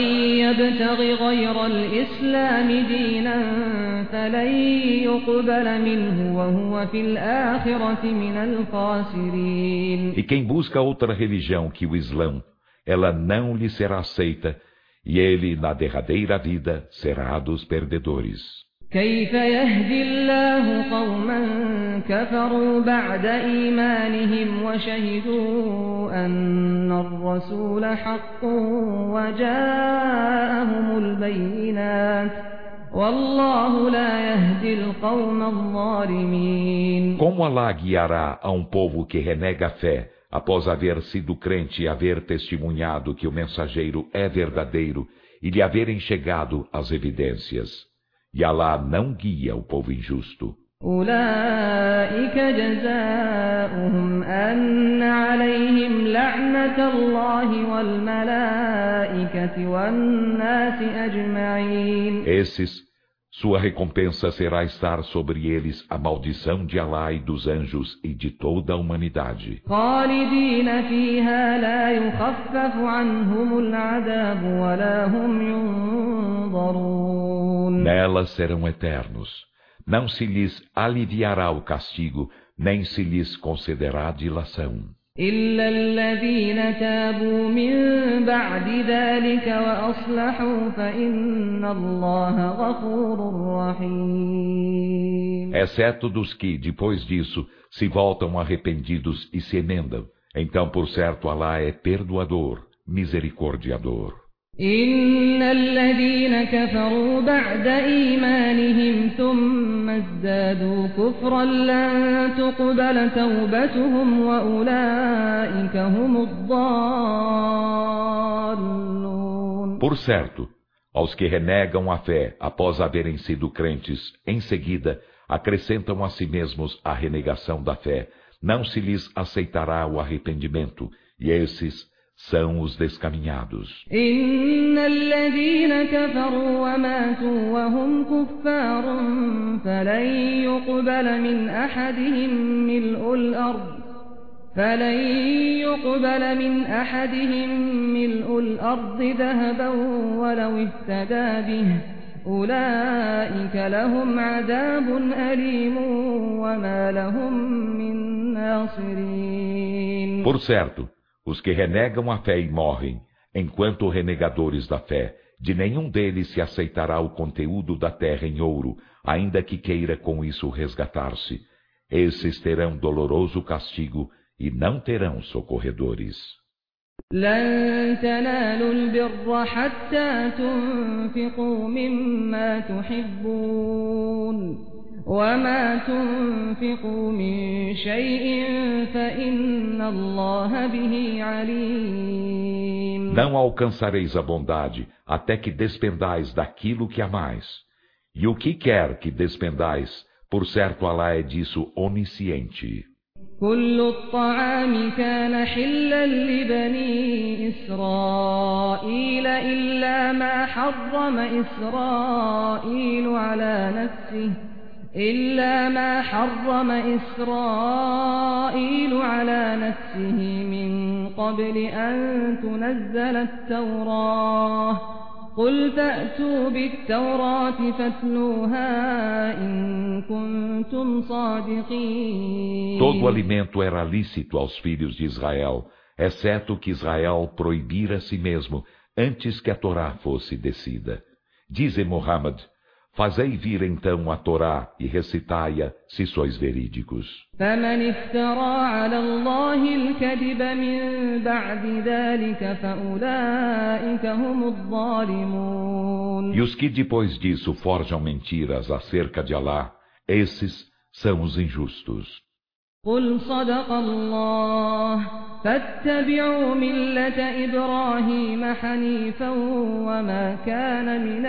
E quem busca outra religião que o Islã, ela não lhe será aceita, e ele, na derradeira vida, será dos perdedores. كيف يهدي الله قوما كفروا بعد إيمانهم وشهدوا أن الرسول حق وجاءهم البينات والله لا يهدي القوم الظالمين. Como Alá guiará a um povo que renega a fé após haver sido crente e haver testemunhado que o mensageiro é verdadeiro e lhe haverem chegado as evidências? E Alá não guia o povo injusto. أولئك جزاؤهم أن عليهم لعنة الله والملائكة والناس أجمعين. Esses, sua recompensa será estar sobre eles a maldição de Alá e dos anjos e de toda a humanidade. خالدين فيها لا يخفف عنهم العذاب ولا هم ينظرون. Nelas serão eternos. Não se lhes aliviará o castigo, nem se lhes concederá dilação. إلا الذين تابوا من بعد ذلك وأصلحوا فإن الله غفور رحيم. Exceto dos que, depois disso, se voltam arrependidos e se emendam. Então, por certo, Alá é perdoador, misericordiador. إن الذين كفروا بعد إيمانهم ثم ازدادوا كفرا لن تقبل توبتهم وأولئك هم الضالون. Por certo, aos que renegam a fé após haverem sido crentes, em seguida acrescentam a si mesmos a renegação da fé, não se lhes aceitará o arrependimento, e esses são os descaminhados. إن الذين كفروا وماتوا وهم كفار فلن يقبل من أحدهم ملء الأرض ذهبا ولو افتدى به أولئك لهم عذاب أليم وما لهم من ناصرين. Por certo, os que renegam a fé e morrem, enquanto renegadores da fé, de nenhum deles se aceitará o conteúdo da terra em ouro, ainda que queira com isso resgatar-se. Esses terão doloroso castigo e não terão socorredores. لن تنالوا البر حتى تنفقوا مما تحبون وما تنفقوا من شيء فإن الله به عليم. Não alcançareis a bondade até que despendais daquilo que amais. E o que quer que despendais, por certo Alá é disso onisciente. كل الطعام كان حلا لبني إسرائيل إلا ما حرم إسرائيل على نفسه من قبل أن تنزل التوراة قل فأتوا بالتوراة فاتلوها إن كنتم صادقين. Todo alimento era lícito aos filhos de Israel, exceto que Israel proibira a si mesmo antes que a Torá fosse descida. Dize Muhammad: fazei vir então a Torá e recitai-a se sois verídicos. فمن افترى على الله الكذب من بعد ذلك فأولئك هم الظالمون. E os que depois disso forjam mentiras acerca de Alá, esses são os injustos. قل صدق الله فاتبعوا ملة إبراهيم حنيفا وما كان من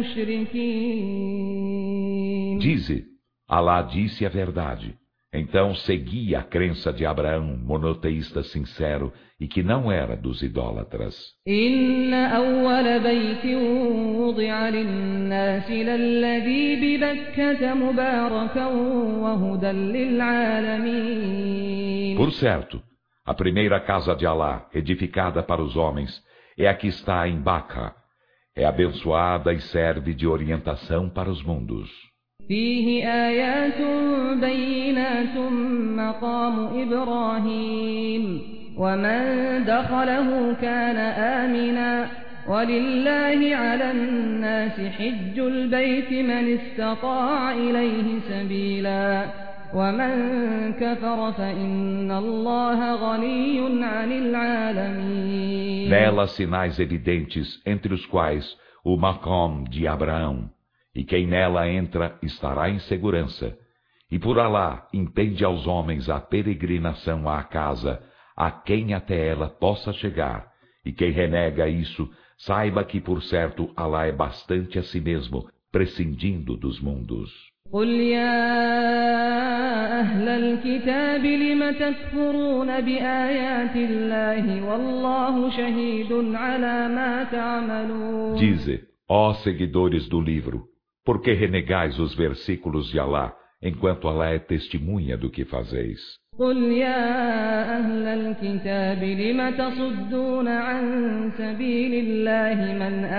المشركين. Dize, Alá disse a verdade. Então segui a crença de Abraão, monoteísta sincero, e que não era dos idólatras. إن أول بيت وضع للناس للذي ببكة مباركا وهدى للعالمين. Por certo, a primeira casa de Alá, edificada para os homens, é a que está em Baca. É abençoada e serve de orientação para os mundos. فيه آيات بينات مقام إبراهيم ومن دخله كان آمنا ولله على الناس حج البيت من استطاع إليه سبيلا ومن كفر فإن الله غني عن العالمين. Nela sinais evidentes, entre os quais o Maqam de Abraão. E quem nela entra estará em segurança. E por Alá impede aos homens a peregrinação à casa, a quem até ela possa chegar. E quem renega isso, saiba que por certo Alá é bastante a si mesmo, prescindindo dos mundos. قل يا أهل الكتاب لم تكفرون بآيات الله والله شهيد على ما تعملون. Dize, ó seguidores do livro, por que renegais os versículos de Alá, enquanto Alá é testemunha do que fazeis? قل يا أهل الكتاب لم تصدون عن سبيل الله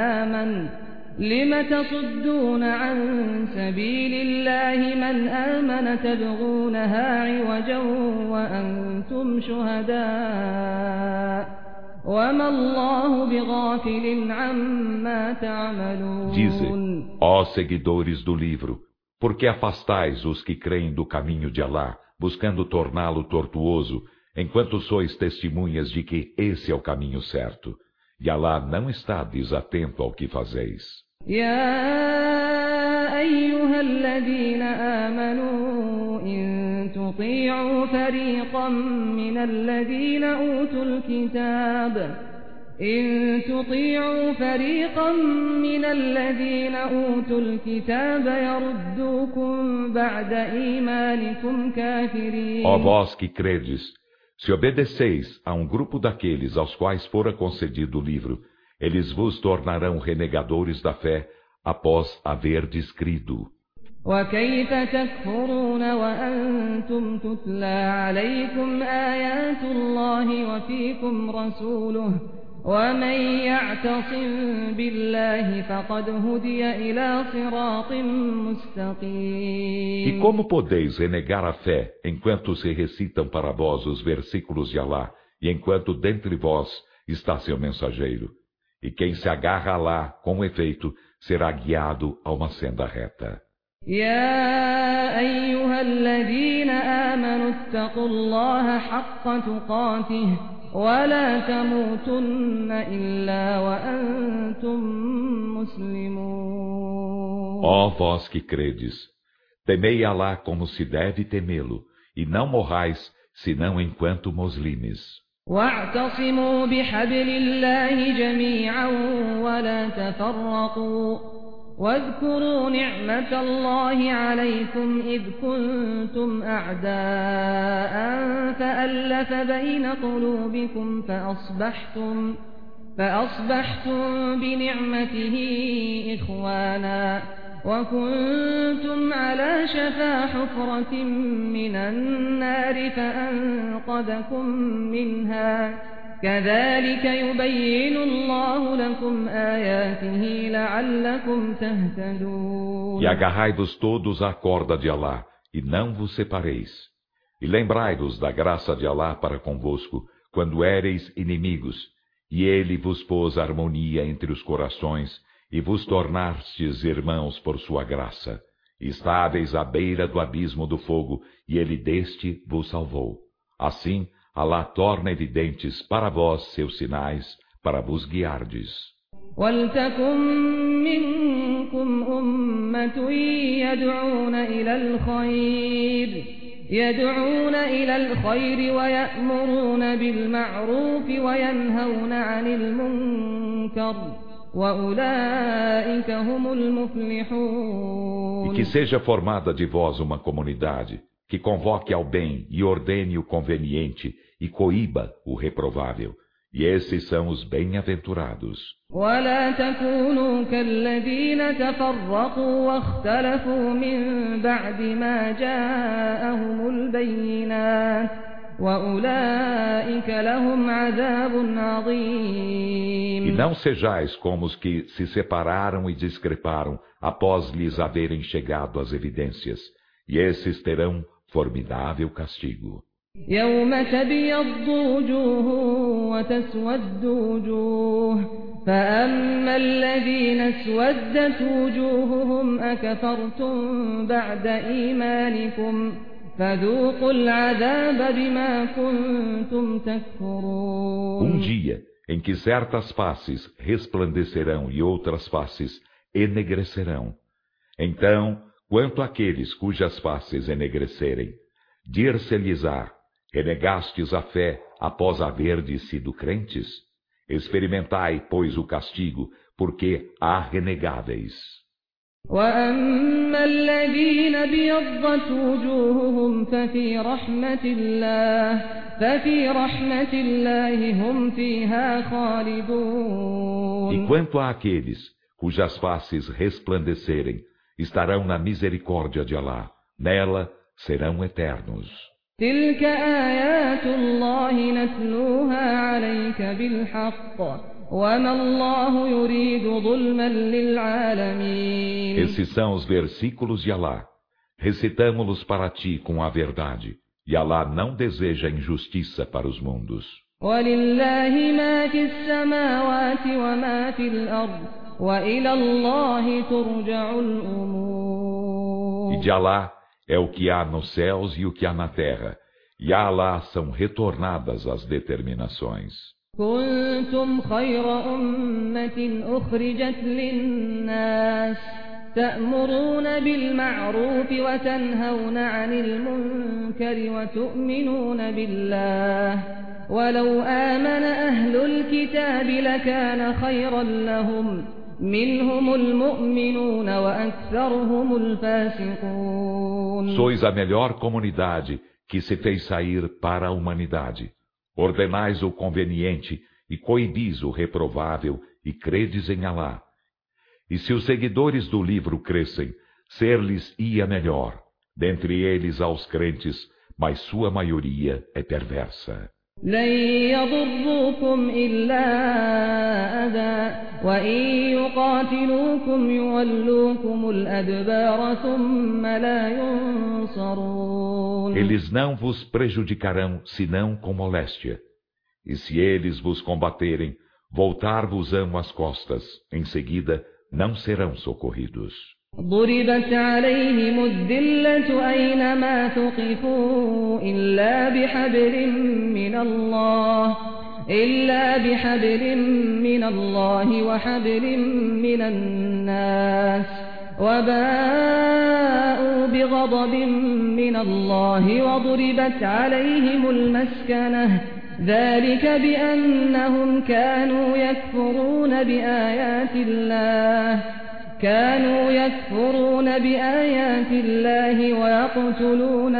من آمن تبغونها عوجا وأنتم شهداء وما الله بغافل عما تعملون. Dize, ó seguidores do livro, por que afastais os que creem do caminho de Alá, buscando torná-lo tortuoso, enquanto sois testemunhas de que esse é o caminho certo? E Alá não está desatento ao que fazeis. يا أيها الذين آمنوا إن تطيعوا فريقا من الذين أوتوا الكتاب يردوكم بعد إيمانكم كافرين. Ó vós que credes, se obedeceis a um grupo daqueles aos quais fora concedido o livro, eles vos tornarão renegadores da fé após haverdes crido. وكيف تكفرون وأنتم تتلى عليكم آيات الله وفيكم رسوله ومن يعتصم بالله فقد هدي إلى صراط مستقيم. E como podeis renegar a fé enquanto se recitam para vós os versículos de Alá e enquanto dentre vós está seu mensageiro? E quem se agarra a Alá, com efeito, será guiado a uma senda reta. يا أيها الذين آمنوا اتقوا الله حق تقاته ولا تموتن إلا وأنتم مسلمون. Ó vós que credes, temei Alá como se deve temê-lo, e não morrais senão enquanto muslimes. واعتصموا بحبل الله جميعا ولا تفرقوا واذكروا نعمة الله عليكم إذ كنتم أعداء فألف بين قلوبكم فأصبحتم بنعمته إخوانا وكنتم على شفا حفرة من النار فأنقذكم منها كذلك يبين الله لكم آياته لعلكم تهتدون. E agarrai-vos todos à corda de Alá, e não vos separeis. E lembrai-vos da graça de Alá para convosco, quando éreis inimigos, e ele vos pôs harmonia entre os corações, e vos tornastes irmãos por sua graça. E estáveis à beira do abismo do fogo, e ele deste vos salvou. Assim, Alá torna evidentes para vós seus sinais, para vos guiardes. وَلْتَكُن مِّنكُمْ أُمَّةٌ يدعون إلى الخير ويأمرون بالمعروف وينهون عن المنكر وأولئك هم المفلحون. E que seja formada de vós uma comunidade, que convoque ao bem e ordene o conveniente e coíba o reprovável. E esses são os bem-aventurados. ولا تكونوا كالذين تفرقوا واختلفوا من بعد ما جاءهم البينات وأولئك لهم عذاب عظيم. E não sejais como os que se separaram e discreparam após lhes haverem chegado as evidências. E esses terão formidável castigo. يوم تبيض وجوه وتسود وجوه فأما الذين اسودت وجوههم أكفرتم بعد إيمانكم فذوقوا العذاب بما كنتم تكفرون. Dia em que certas faces resplandecerão e outras faces enegrecerão. Então, quanto àqueles cujas faces enegrecerem, dir-se-lhes-á: renegastes a fé após haverdes sido crentes? Experimentai, pois, o castigo, porque há renegáveis. وَأَمَّا الَّذِينَ ابْيَضَّتْ وُجُوهُهُمْ فَفِي رَحْمَةِ اللَّهِ هُمْ فِيهَا خَالِدُونَ. E quanto àqueles cujas faces resplandecerem, estarão na misericórdia de Alá. Nela serão eternos. تِلْكَ آيَاتُ اللَّهِ نَتْلُوهَا عَلَيْكَ بِالْحَقِّ وَمَا اللَّهُ يُرِيدُ ظُلْمًا لِلْعَالَمِينَ. Esses são os versículos de Alá. Recitamo-los para ti com a verdade. E Alá não deseja injustiça para os mundos. وَلِلَّهِ مَا فِي السَّمَاوَاتِ وَمَا فِي الْأَرْضِ وَإِلَى اللَّهِ تُرْجَعُ الْأُمُورُ. E de Alá é o que há nos céus e o que há na terra. E a Alá são retornadas as determinações. كنتم خير أمة أخرجت للناس تأمرون بالمعروف وتنهون عن المنكر وتؤمنون بالله ولو آمن أهل الكتاب لكان خيرا لهم منهم المؤمنون وأكثرهم الفاسقون. Sois a melhor comunidade que se fez sair para a humanidade. Ordenais o conveniente e coibis o reprovável e credes em Alá. E se os seguidores do livro crescem, ser-lhes-ia melhor. Dentre eles aos crentes, mas sua maioria é perversa. لن يضروكم إلا أذى وإن يقاتلوكم يولوكم الأدبار ثم لا ينصرون. Eles não vos prejudicarão senão com moléstia. E se eles vos combaterem, voltar-vos-ão as costas. Em seguida, não serão socorridos. ضربت عليهم الذلة أينما ثقفوا إلا بحبل من الله وحبل من الناس وباءوا بغضب من الله وضربت عليهم المسكنة ذلك بأنهم كانوا يكفرون بآيات الله ويقتلون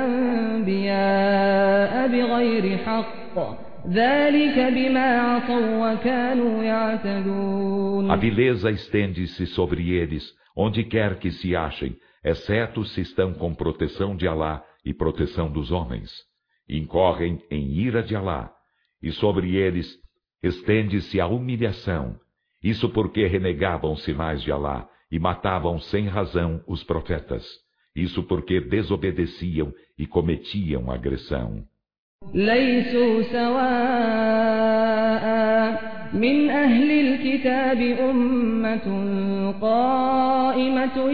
الأنبياء بغير حق ذلك بما عصوا وكانوا يعتدون. A vileza estende-se sobre eles, onde quer que se achem, exceto se estão com proteção de Alá e proteção dos homens. Incorrem em ira de Alá. e sobre eles estende-se a humilhação. Isso porque renegavam os sinais de Alá e matavam sem razão os profetas. Isso porque desobedeciam e cometiam agressão. ليسوا سواء من أهل الكتاب أمة قائمة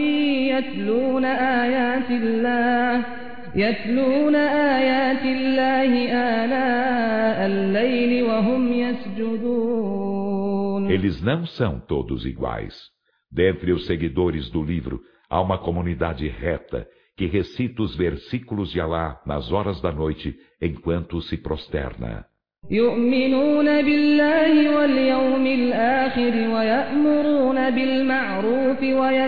يتلون آيات الله آناء الليل وهم يسجدون. Eles não são todos iguais. Dentre os seguidores do livro, há uma comunidade reta que recita os versículos de Alá nas horas da noite enquanto se prosterna. يؤمنون بالله واليوم الآخر ويأمرون بالمعروف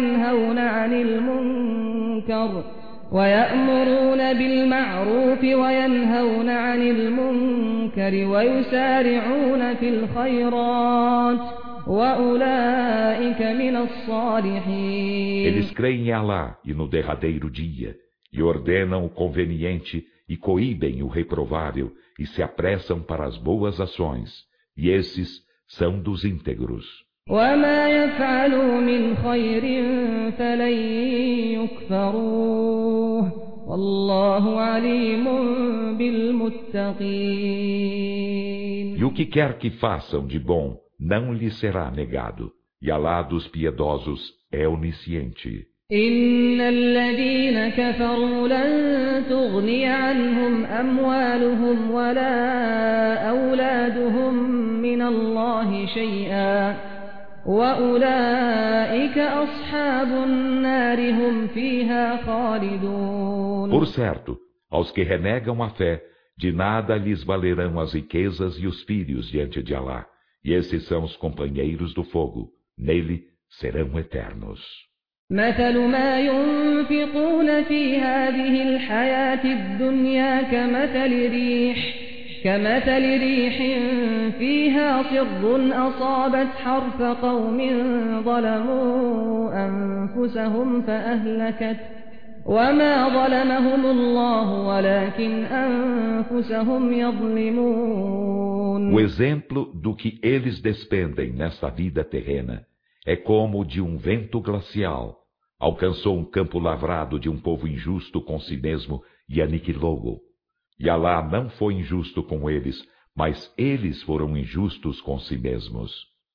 وينهون عن المنكر ويسارعون في الخيرات وأولئك من الصالحين. Eles creem em Alá e no derradeiro dia, e ordenam o conveniente e coíbem o reprovável, e se apressam para as boas ações, e esses são dos íntegros. وما يفعلوا من خير فلن يكفروه والله عليم بالمتقين. E o que quer que façam de bom não lhe será negado, e Alá dos piedosos é onisciente. إن الذين كفروا لن تغني عنهم أموالهم ولا أولادهم من الله شيئا وأولئك أصحاب النار هم فيها خالدون. Por certo, aos que renegam a fé, de nada lhes valerão as riquezas e os filhos diante de Alá, e esses são os companheiros do fogo, nele serão eternos. مثل ما ينفقون في هذه الحياة الدنيا كمثل ريح فيها صر أصابت حرث قوم ظلموا أنفسهم فأهلكت وما ظلمهم الله ولكن أنفسهم يظلمون. O exemplo do que eles despendem nesta vida terrena é como o de um vento glacial. Alcançou um campo lavrado de um povo injusto com si mesmo e aniquilou-o. E Alá não foi injusto com eles, mas eles foram injustos com si mesmos.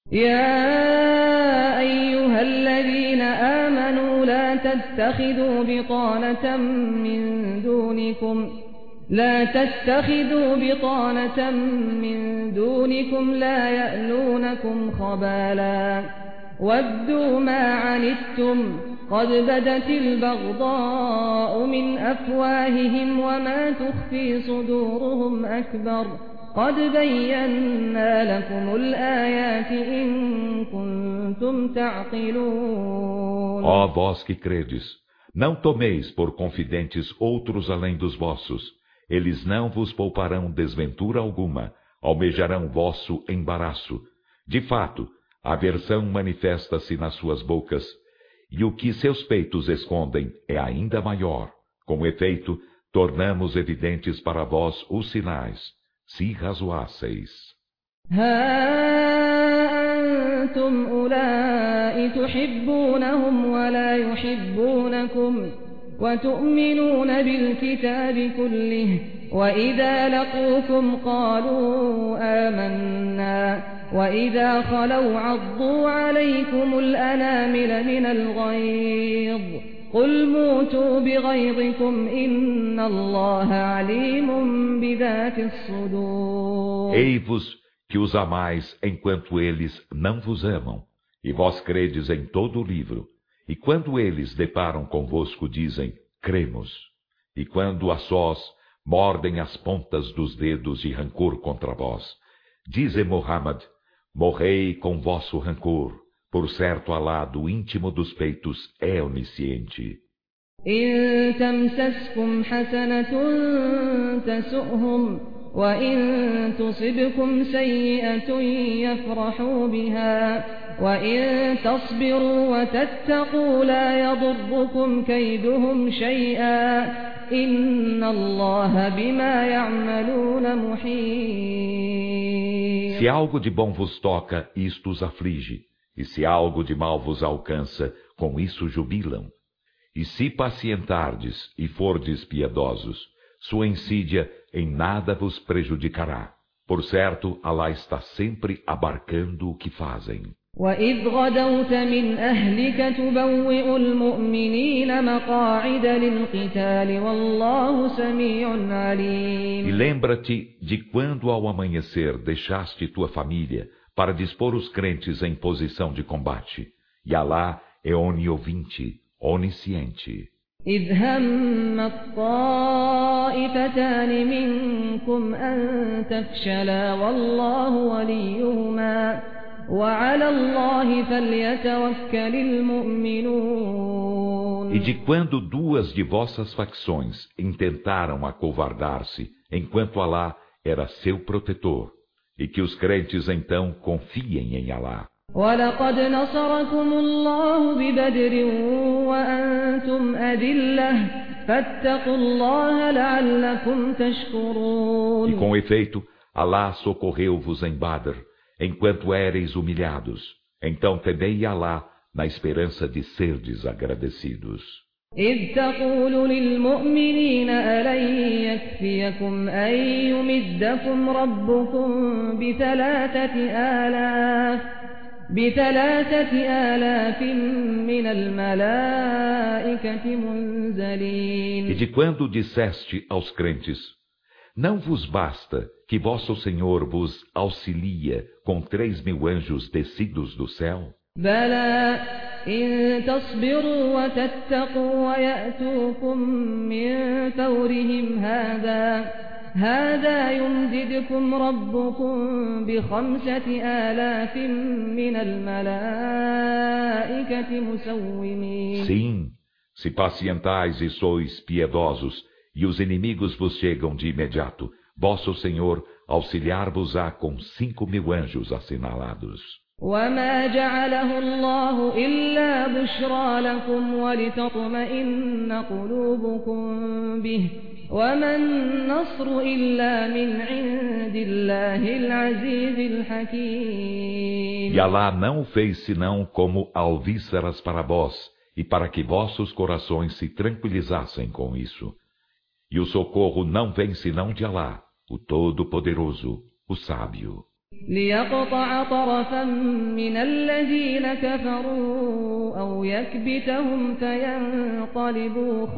يا أيها الذين آمنوا لا تتخذوا بطانة من دونكم لا يألونكم خبالا ودوا ما عنتم قد بدت البغضاء من أفواههم وما تخفي صدورهم أكبر قد بينا لكم الآيات إن كنتم تعقلون. Ó vós que credes, não tomeis por confidentes outros além dos vossos. Eles não vos pouparão desventura alguma, almejarão vosso embaraço. De fato, a aversão manifesta-se nas suas bocas, e o que seus peitos escondem é ainda maior. Com efeito, tornamos evidentes para vós os sinais, se razoasseis. أنتم أولئك تحبونهم ولا يحبونكم وتؤمنون بالكتاب كله وإذا لقوكم قالوا آمنا وإذا خلوا عضوا عليكم الأنامل من الغيظ قل موتوا بغيظكم إن الله عليم بذات الصدور. Ei-vos que os amais enquanto eles não vos amam, e vós credes em todo o livro. E quando eles deparam convosco dizem, cremos. E quando a sós mordem as pontas dos dedos de rancor contra vós, dize Muhammad, morrei com vosso rancor, por certo Alá do íntimo dos peitos é onisciente. إن تمسسكم حسنة تسؤهم وإن تصبكم سيئة يفرحوا بها وإن تصبروا وتتقوا لا يضركم كيدهم شيئا إن الله بما يعملون محيط. Se algo de bom vos toca, isto os aflige, e se algo de mal vos alcança, com isso jubilam. E se pacientardes e fordes piedosos, sua insídia em nada vos prejudicará. Por certo, Alá está sempre abarcando o que fazem. وَإِذْ غَدَوْتَ مِنْ أَهْلِكَ تُبَوِّئُ الْمُؤْمِنِينَ مَقَاعِدَ لِلْقِتَالِ وَاللَّهُ سَمِيعٌ عَلِيمٌ. E lembra-te de quando ao amanhecer deixaste tua família para dispor os crentes em posição de combate. E Alá é oniovinte, onisciente. إِذْ هَمَّت طَّائِفَتَانِ مِنكُمْ أَن تَفْشَلَا وَاللَّهُ وَلِيُّهُمَا وَعَلَى اللَّهِ فَلْيَتَوَكَّلِ الْمُؤْمِنُونَ. E de quando duas de vossas facções intentaram acovardar-se, enquanto Alá era seu protetor, e que os crentes então confiem em Alá. وَلَقَدْ نَصَرَكُمُ اللَّهُ بِبَدْرٍ وَأَنْتُمْ أَذِلَّةٌ فَاتَّقُوا اللَّهَ لَعَلَّكُمْ تَشْكُرُونَ. E com efeito, Alá socorreu-vos em Badr, enquanto éreis humilhados. Então temei Alá, na esperança de serdes agradecidos. إِذْ تَقُولُ لِلْمُؤْمِنِينَ أَلَنْ يَكْفِيَكُمْ أَنْ يُمِدَّكُمْ رَبُّكُمْ بِثَلَاثَةِ آلَافٍ مِّنَ الْمَلَائِكَةِ مُنْزَلِينَ. E de quando disseste aos crentes, não vos basta que vosso Senhor vos auxilia com 3.000 anjos descidos do céu? بَلَى إِن تَصْبِرُوا وَتَتَّقُوا وَيَأْتُوكُم مِّن فَوْرِهِمْ هَٰذَا يُمْدِدْكُمْ رَبُّكُم ب5,000 مِّنَ الْمَلَائِكَةِ مُسَوِّمِينَ. Sim, se pacientais e sois piedosos, e os inimigos vos chegam de imediato, vosso Senhor auxiliar-vos-á com 5.000 anjos assinalados. وَمَا جَعَلَهُ اللَّهُ إِلَّا بُشْرَىٰ لَكُمْ وَلِتَطْمَئِنَّ قُلُوبُكُم بِهِ وَمَا النَّصْرُ إِلَّا مِنْ عِندِ اللَّهِ الْعَزِيزِ الْحَكِيمِ. E Alá não o fez senão como alvíceras para vós, e para que vossos corações se tranquilizassem com isso. E o socorro não vem senão de Alá, o Todo-Poderoso, o Sábio. لِيَقْطَعَ طَرَفًا مِّنَ الَّذِينَ كَفَرُوا أَوْ يَكْبِتَهُمْ فَيَنقَلِبُوا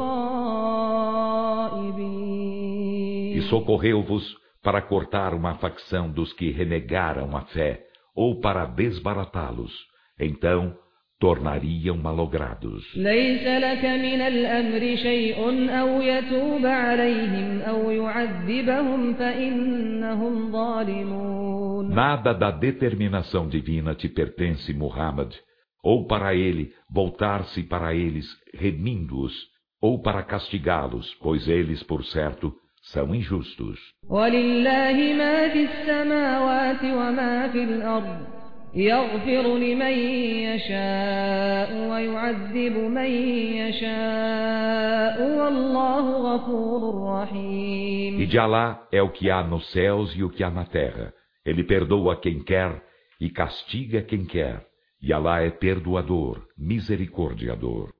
خَائِبِينَ. E socorreu-vos para cortar uma facção dos que renegaram a fé, ou para desbaratá-los. Então tornariam malogrados. لَيْسَ لَكَ مِنَ الْأَمْرِ شَيْءٌ أَوْ يَتُوبَ عَلَيْهِمْ أَوْ يُعَذِّبَهُمْ فَإِنَّهُمْ ظَالِمُونَ. Nada da determinação divina te pertence, Muhammad, ou para ele voltar-se para eles remindo-os, ou para castigá-los, pois eles, por certo, são injustos. وَلِلَّهِ مَا فِي السَّمَاوَاتِ وَمَا فِي الْأَرْضِ يَغْفِرُ لِمَن يَشَاءُ وَيُعَذِّبُ مَن يَشَاءُ وَاللَّهُ غَفُورٌ رَّحِيمٌ. E de Alá é o que há nos céus e o que há na terra. Ele perdoa quem quer e castiga quem quer. E Alá é perdoador, misericordiador.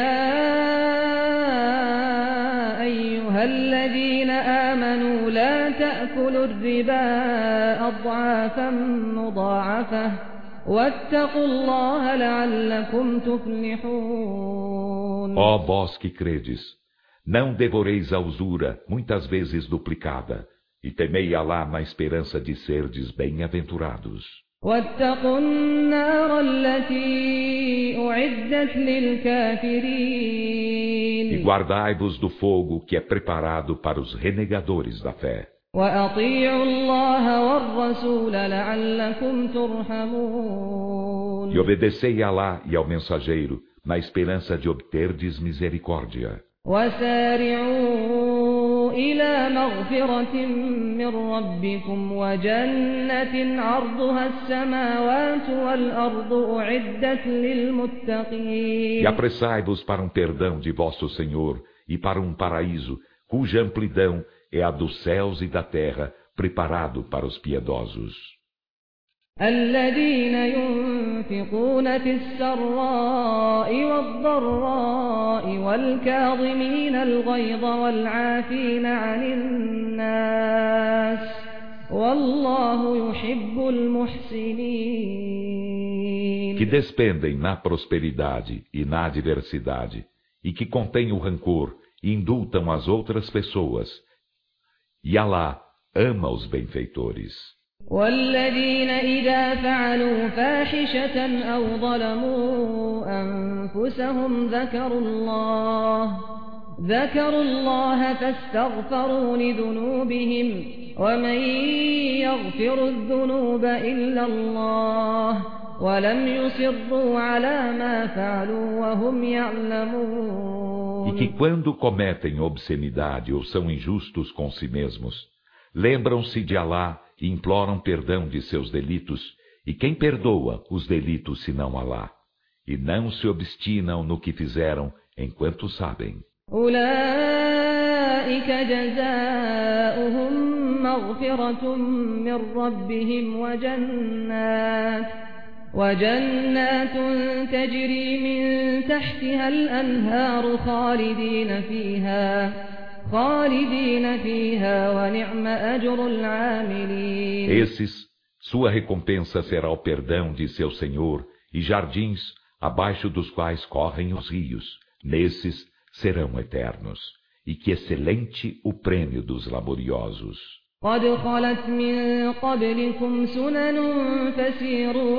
أيها الذين آمنوا لا تأكلوا الربا أضعافا مضاعفة واتقوا الله لعلكم تفلحون. Ó vós que credes, não devoreis a usura muitas vezes duplicada, e temei Alá na esperança de serdes bem-aventurados. واتقوا النار التي أعدت للكافرين. E guardai-vos do fogo que é preparado para os renegadores da fé. وأطيعوا الله والرسول لعلكم ترحمون. E obedecei a Alá e ao mensageiro, na esperança de obterdes misericórdia. وسارعوا إلى مغفرة من ربكم وجنة عرضها السماوات والأرض أعدت للمتقين. E apressai-vos para um perdão de vosso Senhor e para um paraíso, cuja amplidão é a dos céus e da terra, preparado para os piedosos. الذين ينفقون في السراء والضراء والكاظمين الغيظ والعافين عن الناس والله يحب المحسنين. Que despendem na prosperidade e na adversidade, e que contêm o rancor e indultam as outras pessoas. E Alá ama os benfeitores. والذين إذا فعلوا فاحشة أو ظلموا أنفسهم ذكروا الله فاستغفروا لذنوبهم ومن يغفر الذنوب إلا الله ولم يصروا على ما فعلوا وهم يعلمون. E que quando cometem obscenidade ou são injustos com si mesmos, lembram-se de Alá e imploram perdão de seus delitos, e quem perdoa os delitos senão Alá? E não se obstinam no que fizeram enquanto sabem. أولئك جزاؤهم مغفرة من ربهم وجنات تجري من تحتها الأنهار خالدين فيها ونعم أجر العاملين. Esses, sua recompensa será o perdão de seu Senhor e jardins abaixo dos quais correm os rios. Nesses serão eternos. E que excelente o prêmio dos laboriosos. قد خلت من قبلكم سنن فسيروا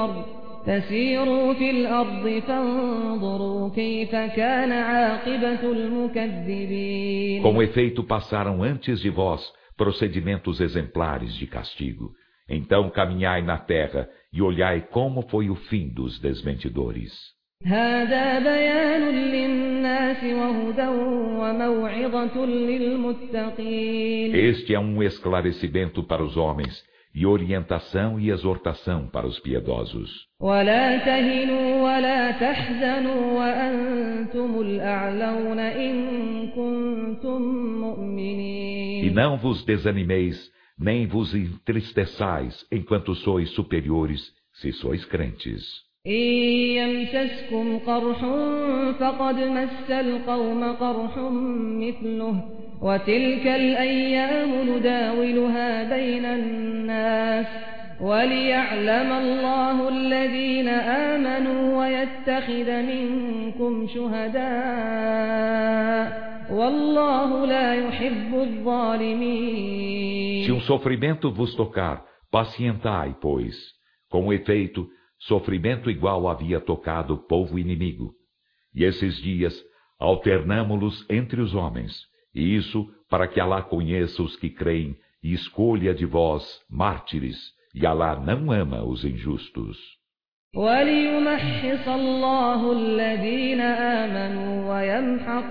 في الأرض فانظروا كيف كان عاقبة المكذبين. Com efeito passaram antes de vós procedimentos exemplares de castigo. Então caminhai na terra e olhai como foi o fim dos desmentidores. هذا بيان للناس وهدى وموعظة للمتقين. Este é um esclarecimento para os homens e orientação e exortação para os piedosos. ولا تهنوا ولا تحزنوا وأنتم الأعلون إن كنتم مؤمنين. E não vos desanimeis, nem vos entristeçais enquanto sois superiores, se sois crentes. إن يمسسكم قرح فقد مس القوم قرح مثله وتلك الأيام نداولها بين الناس وليعلم الله الذين آمنوا ويتخذ منكم شهداء والله لا يحب الظالمين. Se um sofrimento vos tocar, pacientai, pois, com efeito, sofrimento igual havia tocado o povo inimigo. E esses dias alternamo-los entre os homens, e isso para que Alá conheça os que creem e escolha de vós mártires, e Alá não ama os injustos. وَلِيُمَحِّصَ اللَّهُ الَّذِينَ آمَنُوا وَيَمْحَقَ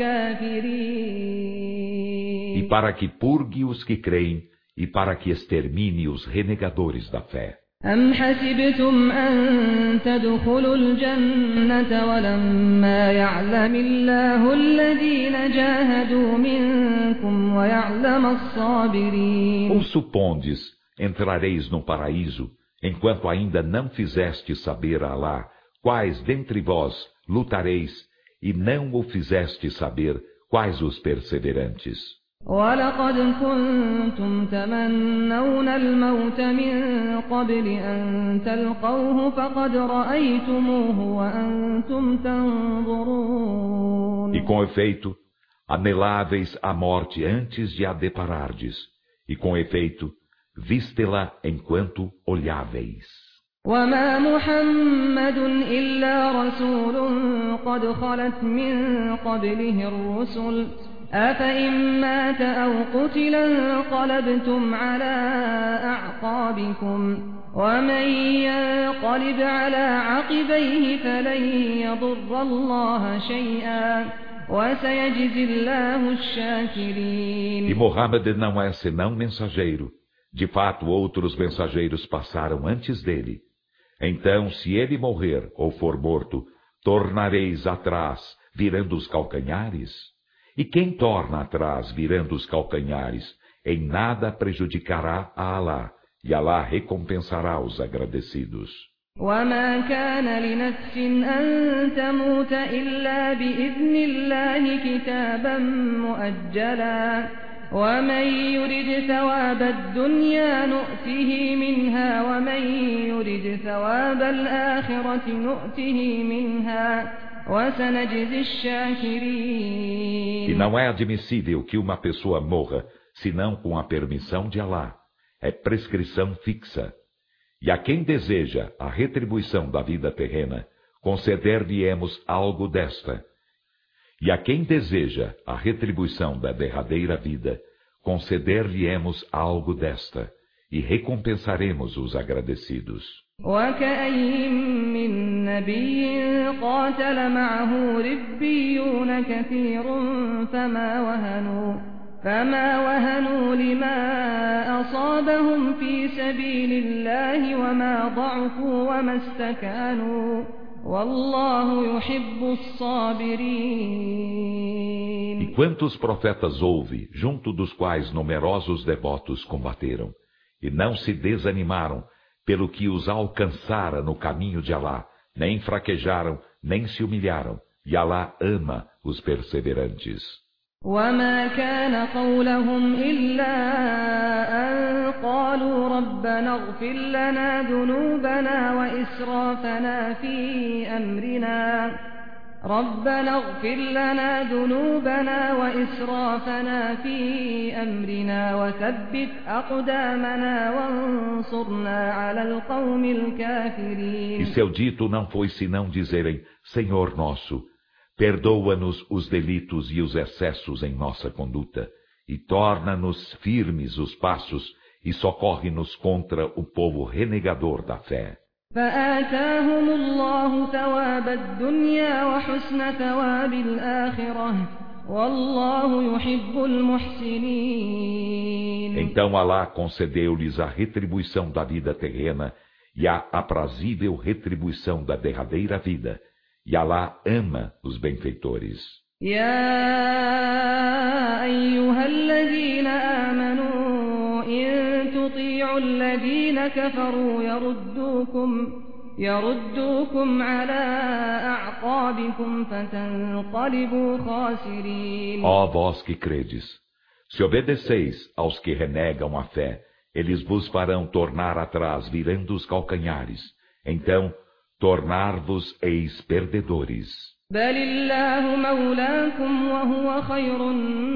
الْكَافِرِينَ. E para que purgue os que creem, e para que extermine os renegadores da fé. أَمْ حَسِبْتُمْ أَن تَدْخُلُوا الْجَنَّةَ وَلَمَّا يَعْلَمِ اللَّهُ الَّذِينَ جَاهَدُوا مِنكُمْ وَيَعْلَمَ الصَّابِرِينَ. Ou supondes, entrareis no paraíso, enquanto ainda não fizestes saber a Alá quais dentre vós lutareis, e não o fizestes saber quais os perseverantes. وَلَقَدْ كُنْتُمْ تَمَنَّوْنَ الْمَوْتَ مِنْ قَبْلِ أَنْ تَلْقَوْهُ فَقَدْ رَأَيْتُمُوهُ وَأَنْتُمْ تَنْظُرُونَ. E com efeito, aneláveis a morte antes de a deparardes, e com efeito, viste-la enquanto olháveis. وَمَا مُحَمَّدٌ إِلَّا رَسُولٌ قَدْ خَلَتْ مِنْ قَبْلِهِ الرُّسُلُ أَفَإِنْ مَاتَ أَوْ قُتِلَ انقَلَبْتُمْ عَلَى أَعْقَابِكُمْ وَمَنْ يَنقَلِبْ عَلَى عَقِبَيْهِ فَلَنْ يَضُرَّ اللَّهَ شَيْئًا وَسَيَجْزِي اللَّهُ الشَّاكِرِينَ. E Muhammad não é senão mensageiro. De fato, outros mensageiros passaram antes dele. Então, se ele morrer ou for morto, tornareis atrás, virando os calcanhares? E quem torna atrás virando os calcanhares, em nada prejudicará a Alá, e Alá recompensará os agradecidos. وما كان لنفس أن تموت إلا بإذن الله كتابا مؤجلا ومن يرد ثواب الدنيا نؤته منها ومن يرد ثواب الآخرة نؤته منها وسنجزي الشاكرين. E não é admissível que uma pessoa morra, senão com a permissão de Alá. É prescrição fixa. E a quem deseja a retribuição da vida terrena, conceder-lhe-emos algo desta. E a quem deseja a retribuição da derradeira vida, conceder-lhe-emos algo desta, e recompensaremos os agradecidos. وكأين من نبي قاتل معه ربيون كثير فما وهنوا لما أصابهم في سبيل الله وما ضعفوا وما استكانوا والله يحب الصابرين. E quantos profetas houve, junto dos quais numerosos devotos combateram, e não se desanimaram pelo que os alcançara no caminho de Alá, nem fraquejaram, nem se humilharam, e Alá ama os perseverantes. وما كان قولهم إلا أن قالوا ربنا اغفر لنا ذنوبنا وإسرافنا في أمرنا وثبت أقدامنا وانصرنا على القوم الكافرين. E seu dito não foi senão dizerem: Senhor nosso, perdoa-nos os delitos e os excessos em nossa conduta, e torna-nos firmes os passos, e socorre-nos contra o povo renegador da fé. فآتاهم الله ثواب الدنيا وحسن ثواب الآخرة والله يحب المحسنين. Então Alá concedeu-lhes a retribuição da vida terrena e a aprazível retribuição da derradeira vida. E Alá ama os benfeitores. يا أيها الذين آمنوا إن تطيعوا الذين كفروا يردوكم على أعقابكم فتنقلبوا خاسرين. Ó vós que credes, se obedeceis aos que renegam a fé, eles vos farão tornar atrás virando os calcanhares. Então, tornar-vos-eis perdedores. بل الله مولاكم وهو خير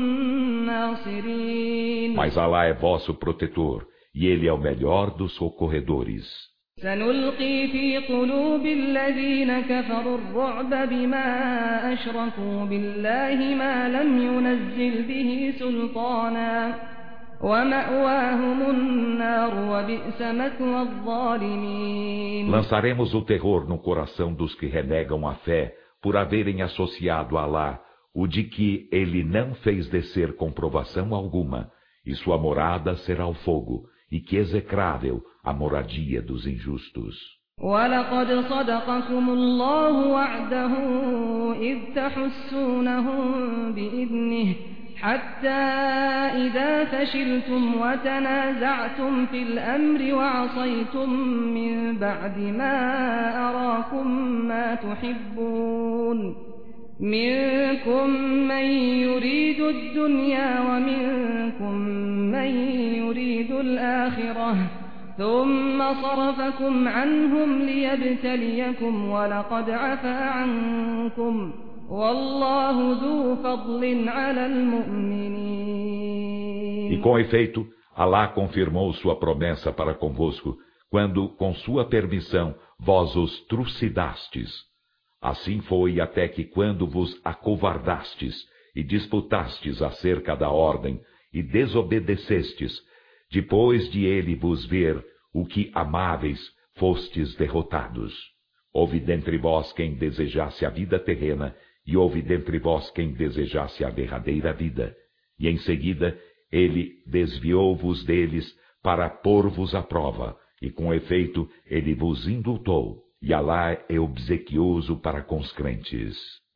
الناصرين. Mas Alá é vosso protetor, e Ele é o melhor dos socorredores. سنلقي في قلوب الذين كفروا الرعب بما أشركوا بالله ما لم ينزل به سلطانا ومأواهم النار وبئس مثوى الظالمين. Lançaremos o terror no coração dos que renegam a fé por haverem associado a Alá o de que ele não fez descer comprovação alguma, e sua morada será o fogo, e que execrável a moradia dos injustos. وَلَقَدْ صَدَقَكُمُ اللَّهُ وَعْدَهُ إِذْ تَحُسُّونَهُم بِإِذْنِهِ حَتَّى إِذَا فَشِلْتُمْ وَتَنَازَعْتُمْ فِي الْأَمْرِ وَعَصَيْتُم مِّن بَعْدِ مَا أَرَاكُم مَّا تُحِبُّونَ مِنكُم مَّن يُرِيدُ الدُّنْيَا وَمِنكُم مَّن يُرِيدُ الْآخِرَةَ ثُمَّ صَرَفَكُمْ عَنْهُمْ لِيَبْتَلِيَكُمْ وَلَقَدْ عَفَا عَنكُمْ وَاللَّهُ ذُو فَضْلٍ عَلَى الْمُؤْمِنِينَ. E com efeito, Alá confirmou sua promessa para convosco, quando, com sua permissão, vós os trucidastes. Assim foi até que quando vos acovardastes e disputastes acerca da ordem e desobedecestes, depois de ele vos ver o que amáveis, fostes derrotados. Houve dentre vós quem desejasse a vida terrena, e houve dentre vós quem desejasse a derradeira vida. E em seguida, ele desviou-vos deles para pôr-vos à prova, e com efeito ele vos indultou, e Alá é obsequioso para com os crentes.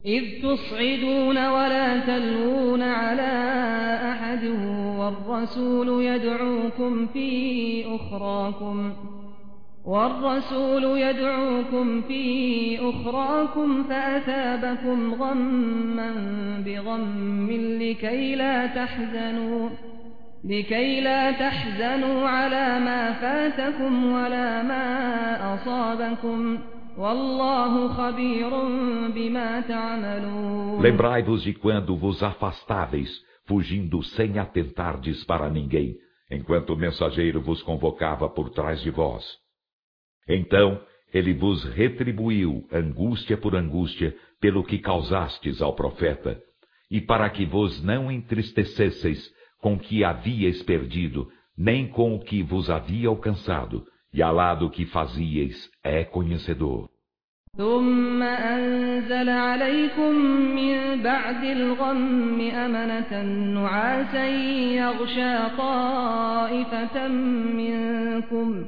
إذ تصعدون ولا تلوون على أحد والرسول يدعوكم في أخراكم فأثابكم غما بغم لكي لا تحزنوا على ما فاتكم ولا ما أصابكم والله خبير بما تعملون. Lembrai-vos de quando vos afastáveis, fugindo sem atentardes para ninguém, enquanto o mensageiro vos convocava por trás de vós. Então ele vos retribuiu angústia por angústia pelo que causastes ao profeta, e para que vos não entristecesseis com o que havíeis perdido, nem com o que vos havia alcançado, e Alá do que fazieis é conhecedor. ثم أنزل عليكم من بعد الغم أمنة نعاسا يغشى طائفة منكم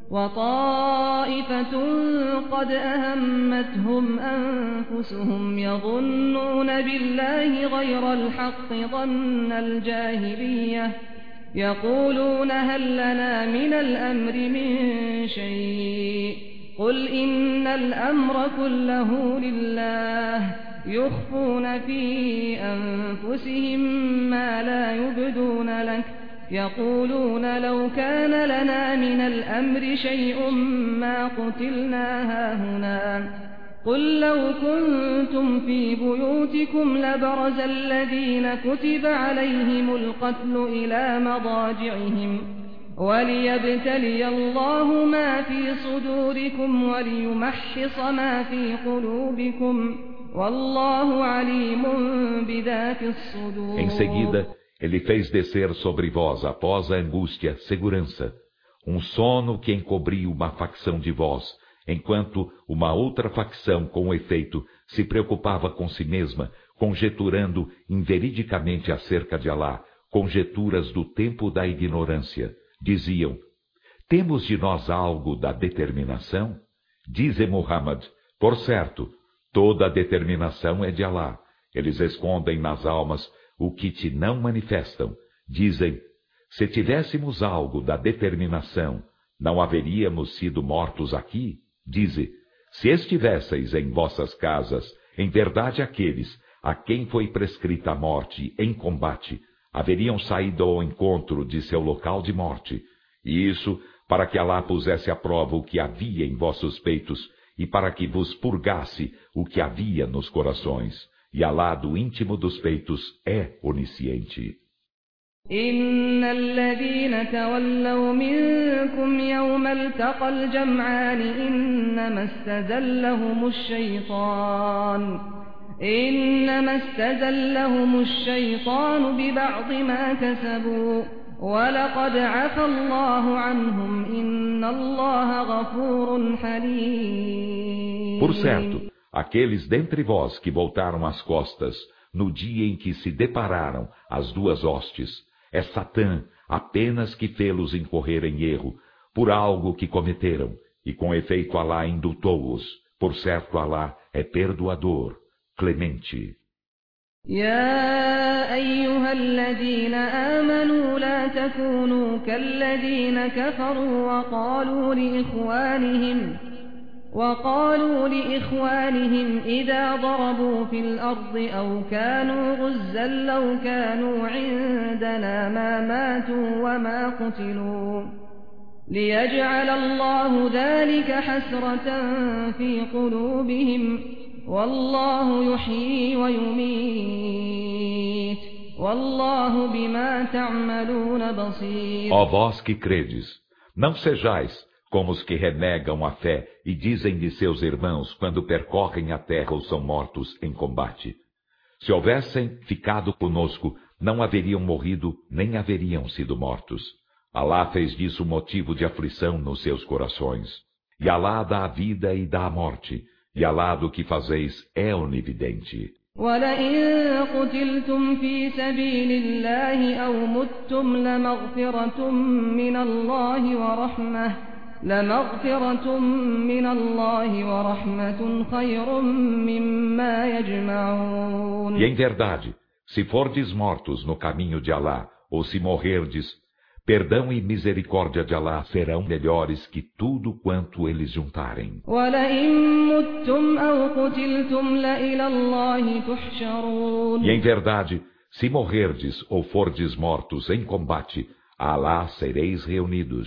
وطائفة قد أهمتهم أنفسهم يظنون بالله غير الحق ظن الجاهلية يقولون هل لنا من الأمر من شيء قل إن الأمر كله لله يخفون في أنفسهم ما لا يبدون لك يقولون لو كان لنا من الأمر شيء ما قتلنا هاهنا قل لو كنتم في بيوتكم لبرز الذين كتب عليهم القتل إلى مضاجعهم وليبتلي الله ما في صدوركم وليمحص ما في قلوبكم والله عليم بذات الصدور. Em seguida, ele fez descer sobre vós, após a angústia, segurança, um sono que encobriu uma facção de vós, enquanto uma outra facção, com efeito, se preocupava com si mesma, conjeturando inveridicamente acerca de Alá, conjeturas do tempo da ignorância. Diziam, temos de nós algo da determinação? Dize Muhammad, por certo, toda a determinação é de Alá. Eles escondem nas almas o que te não manifestam. Dizem, se tivéssemos algo da determinação, não haveríamos sido mortos aqui? Dize, se estivesseis em vossas casas, em verdade aqueles a quem foi prescrita a morte em combate, haveriam saído ao encontro de seu local de morte, e isso para que Alá pusesse à prova o que havia em vossos peitos, e para que vos purgasse o que havia nos corações. E Alá do íntimo dos peitos é onisciente. إن الذين تولوا منكم يوم التقى الجمعان إنما استزلهم الشيطان ببعض ما كسبوا ولقد عفى الله عنهم إن الله غفور حليم. Por certo, aqueles dentre vós que voltaram as costas no dia em que se depararam as duas hostes, é Satã apenas que fê-los incorrer em erro por algo que cometeram, e com efeito Alá indultou-os. Por certo, Alá é perdoador, clemente. يا أيها الذين آمنوا لا تكونوا كالذين كفروا وقالوا لإخوانهم إذا ضربوا في الأرض أو كانوا غزا لو كانوا عندنا ما ماتوا وما قتلوا ليجعل الله ذلك حسرة في قلوبهم والله يحيي ويميت والله بما تعملون بصير. Ó vós que credes, não sejais como os que renegam a fé e dizem de seus irmãos quando percorrem a terra ou são mortos em combate. Se houvessem ficado conosco, não haveriam morrido nem haveriam sido mortos. Alá fez disso motivo de aflição nos seus corações. E Alá dá a vida e dá a morte. E Alá do que fazeis é onividente. وَلَئِن قُتِلْتُمْ فِي سَبِيلِ اللَّهِ أَوْ مُتُّمْ لَمَغْفِرَةٌ مِّنَ اللَّهِ وَرَحْمَةٌ لمغفرة من الله ورحمة خير مما يجمعون. E em verdade, se fordes mortos no caminho de Alá, ou se morrerdes, perdão e misericórdia de Alá serão melhores que tudo quanto eles juntarem. E em verdade, se morrerdes ou fordes mortos em combate, a Alá sereis reunidos.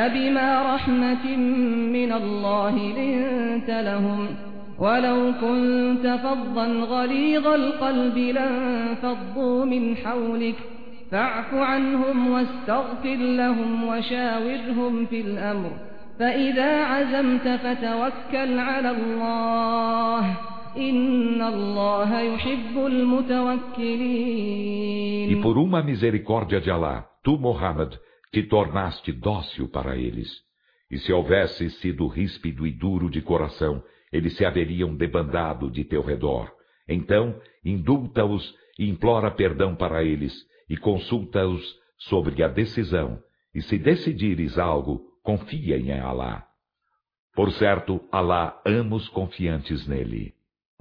ولو كنت فظا غليظ القلب لانفضوا من حولك فاعف عنهم واستغفر لهم وشاورهم في الأمر فإذا عزمت فتوكل على الله إن الله يحب المتوكلين. E por uma misericórdia de Alá, tu, Muhammad, te tornaste dócil para eles. E se houvesse sido ríspido e duro de coração, eles se haveriam debandado de teu redor. Então, indulta-os e implora perdão para eles, e consulta-os sobre a decisão. E se decidires algo, confia em Alá. Por certo, Alá ama os confiantes nele.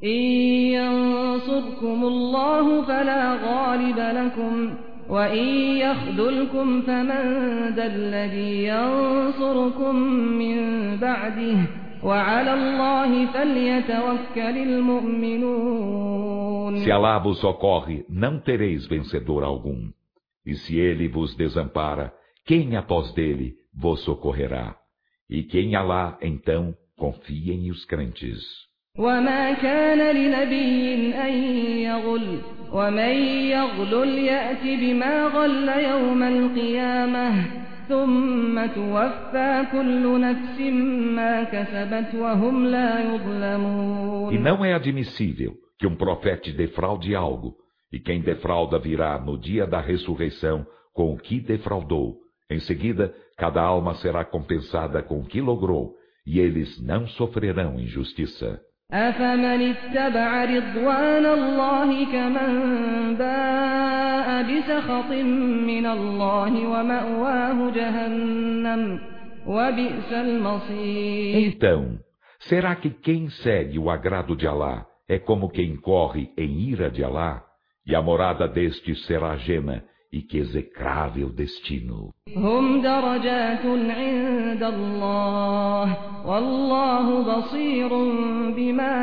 وَإِنْ يَخْذُلْكُمْ فَمَنْ ذَا الَّذِي يَنْصُرُكُمْ مِنْ بَعْدِهِ وَعَلَى اللَّهِ فَلْيَتَوَكَّلِ الْمُؤْمِنُونَ. Se Alá vos socorre, não tereis vencedor algum. E se ele vos desampara, quem após dele vos socorrerá? E que em Alá, então, confiem os crentes. وَمَا كَانَ لِنَبِيٍّ أَن يَغُلَّ وَمَن يَغْلُلْ يَأْتِ بِمَا غَلَّ يَوْمَ الْقِيَامَةِ ثُمَّ تُوَفَّى كُلُّ نَفْسٍ مَا كَسَبَتْ وَهُمْ لَا يُظْلَمُونَ. E não é admissível que um profeta defraude algo, e quem defrauda virá no dia da ressurreição com o que defraudou. Em seguida, cada alma será compensada com o que logrou, e eles não sofrerão injustiça. أَفَمَنِ اتَّبَعَ رِضْوَانَ اللَّهِ كَمَنْ بَاءَ بِسَخَطٍ مِّنَ اللَّهِ وَمَأْوَاهُ جَهَنَّمُ وَبِئْسَ الْمَصِيرُ. Então, será que quem segue o agrado de Alá é como quem corre em ira de Alá? E a morada destes será Jena, e que execrável destino. هم درجات عند الله والله بصير بما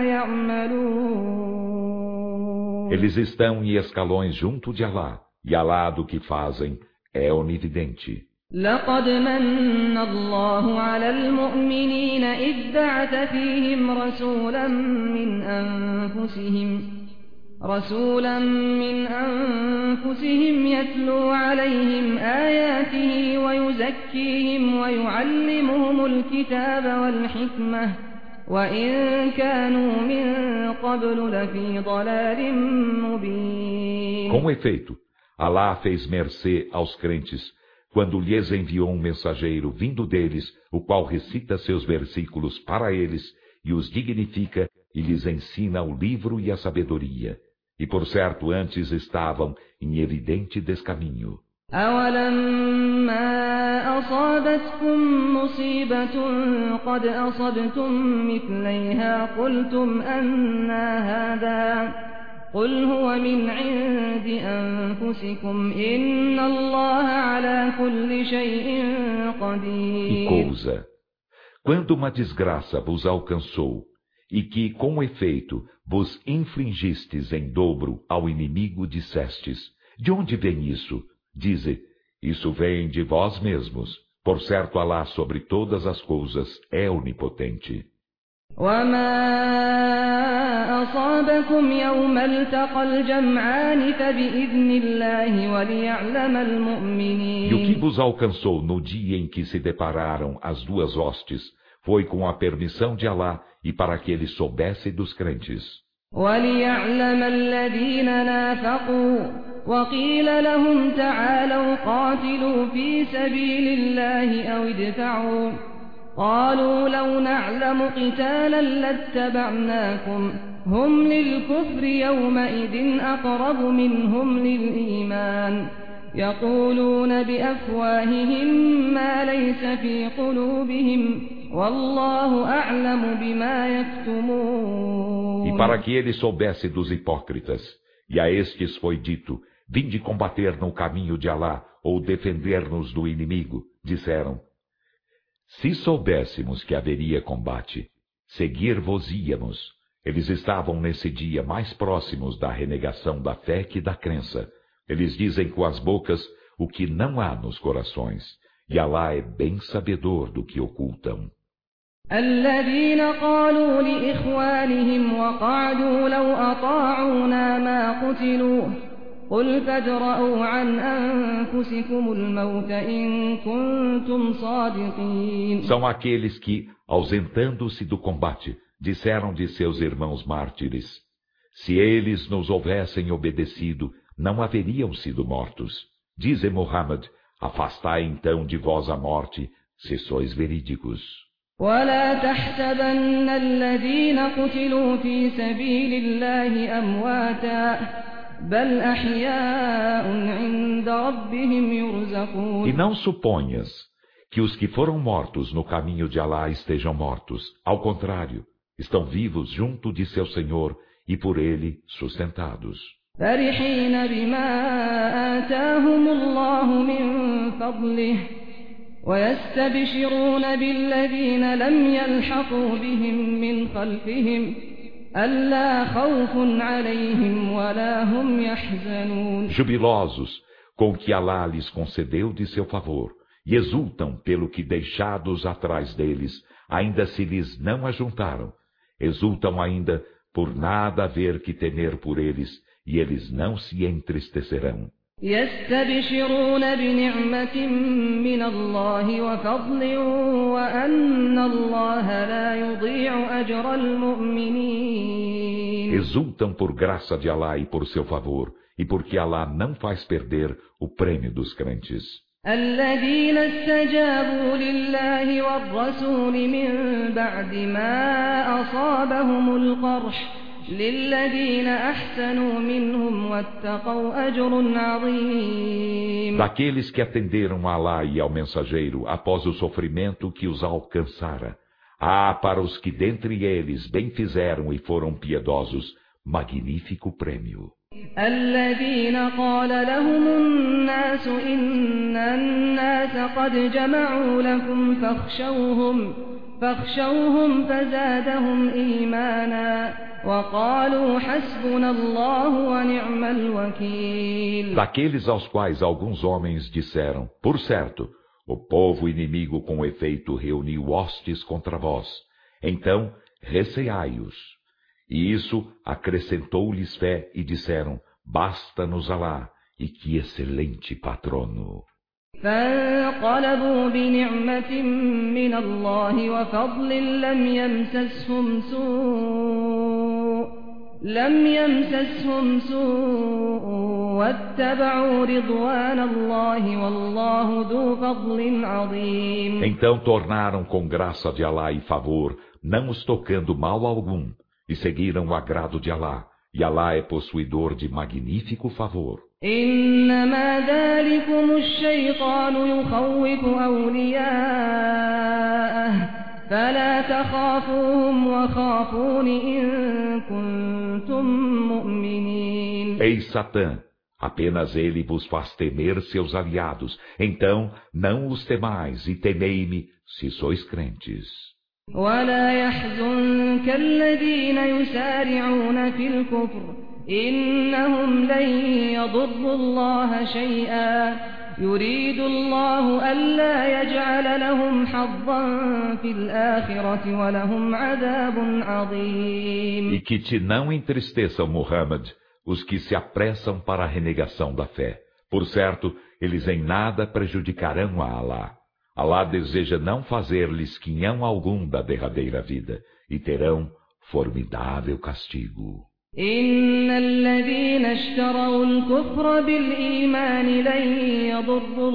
يعملون. Eles estão em escalões junto de Alá, e Alá do que fazem é onividente. لقد من الله على المؤمنين إذ بعث فيهم رسولا من أنفسهم يتلو عليهم آياته ويزكيهم ويعلمهم الكتاب والحكمة وإن كانوا من قبل لفي ضلال مبين. Com efeito, Alá fez mercê aos crentes quando lhes enviou um mensageiro vindo deles, o qual recita seus versículos para eles e os dignifica e lhes ensina o livro e a sabedoria. E por certo antes estavam em evidente descaminho. أَوَلَمَّا أَصَابَتْكُم مُّصِيبَةٌ قَدْ أَصَبْتُم مِّثْلَيْهَا قُلْتُمْ أَنَّىٰ هَٰذَا قُلْ هُوَ مِنْ عِندِ أَنفُسِكُمْ إِنَّ اللَّهَ عَلَىٰ كُلِّ شَيْءٍ قَدِيرٌ. E coisa, quando uma desgraça vos alcançou, e que, com efeito, vos infligistes em dobro ao inimigo, dissestes: de onde vem isso? Dize: isso vem de vós mesmos. Por certo, Alá sobre todas as coisas é onipotente. وَمَا أَصَابَكُمْ يَوْمَ الْتَقَى الْجَمْعَانِ فَبِإِذْنِ اللَّهِ وَلِيَعْلَمَ الْمُؤْمِنِينَ. E o que vos alcançou no dia em que se depararam as duas hostes foi com a permissão de Alá e para que ele soubesse dos crentes. وَلِيَعْلَمَ الَّذِينَ نَافَقُوا وَقِيلَ لَهُمْ تَعَالَوْا قَاتِلُوا فِي سَبِيلِ اللَّهِ أَوِ ادْفَعُوا قَالُوا لَوْ نَعْلَمُ قِتَالًا لَاتَّبَعْنَاكُمْ هُمْ لِلْكُفْرِ يَوْمَئِذٍ أَقْرَبُ مِنْهُمْ لِلْإِيمَانِ يقولون بأفواههم ما ليس في قلوبهم والله أعلم بما E يكتمون. para que ele soubesse dos hipócritas, e a estes foi dito, vinde combater no caminho de Alá, ou defender-nos do inimigo, disseram, se soubéssemos que haveria combate, seguir-vos-íamos. Eles estavam nesse dia mais próximos da renegação da fé que da crença. Eles dizem com as bocas o que não há nos corações, e Alá é bem sabedor do que ocultam. الذين قالوا لإخوانهم وقعدوا لو أطاعونا ما قتلوا قل فادرءوا عن أنفسكم الموت إن كنتم صادقين. São aqueles que, ausentando-se do combate, disseram de seus irmãos mártires, se eles nos houvessem obedecido, não haveriam sido mortos. Dize Muhammad, afastai então de vós a morte, se sois verídicos. ولا تحسبن الذين قتلوا في سبيل الله أمواتا بل أحياء عند ربهم يرزقون. E não suponhas que os que foram mortos no caminho de Alá estejam mortos. Ao contrário, estão vivos junto de seu Senhor e por ele sustentados. فرحين بما آتاهم الله من فضله ويستبشرون بالذين لم يلحقوا بهم من خلفهم ألا خوف عليهم ولا هم يحزنون. Jubilosos com o que Alá lhes concedeu de seu favor, e exultam pelo que deixados atrás deles, ainda se lhes não ajuntaram, exultam ainda por nada haver que temer por eles, e eles não se entristecerão. يستبشرون بنعمة من الله وفضل وأن الله لا يضيع أجر المؤمنين. Exultam por graça de Alá e por seu favor, e porque Alá não faz perder o prêmio dos crentes. الذين استجابوا لله والرسول من بعد ما أصابهم القرح للذين أحسنوا منهم واتقوا أجر عظيم. Daqueles que atenderam a Alá e ao mensageiro após o sofrimento que os alcançara, há para os que dentre eles bem fizeram e foram piedosos, magnífico prêmio. الذين قال لهم الناس إن الناس قد جمعوا لكم فاخشوهم فزادهم إيمانا وقالوا حسبنا الله ونعم الوكيل. Daqueles aos quais alguns homens disseram, por certo, o povo inimigo com efeito reuniu hostes contra vós, então receai-os. E isso acrescentou-lhes fé e disseram, basta-nos Alá, e que excelente patrono. فانقلبوا بنعمة من الله وفضل لم يمسسهم سوء واتبعوا رضوان الله والله ذو فضل عظيم. Então tornaram com graça de Alá e favor, não os tocando mal algum, e seguiram o agrado de Alá, e Alá é possuidor de magnífico favor. إنما ذلكم الشيطان يخوف أولياءه فلا تخافوهم وخافون إن كنتم مؤمنين. Eis Satã, apenas ele vos faz temer seus aliados, então não os temais e temei-me se sois crentes. ولا يحزنك الذين يسارعون في الكفر إنهم لن يضروا الله شيئا يريد الله ألا يجعل لهم حظا في الآخرة ولهم عذاب عظيم. E que te não entristeçam, Muhammad, os que se apressam para a renegação da fé. Por certo, eles em nada prejudicarão a Alá. Alá deseja não fazer-lhes quinhão algum da derradeira vida, e terão formidável castigo. إن الذين اشتروا الكفر بالإيمان لن يضروا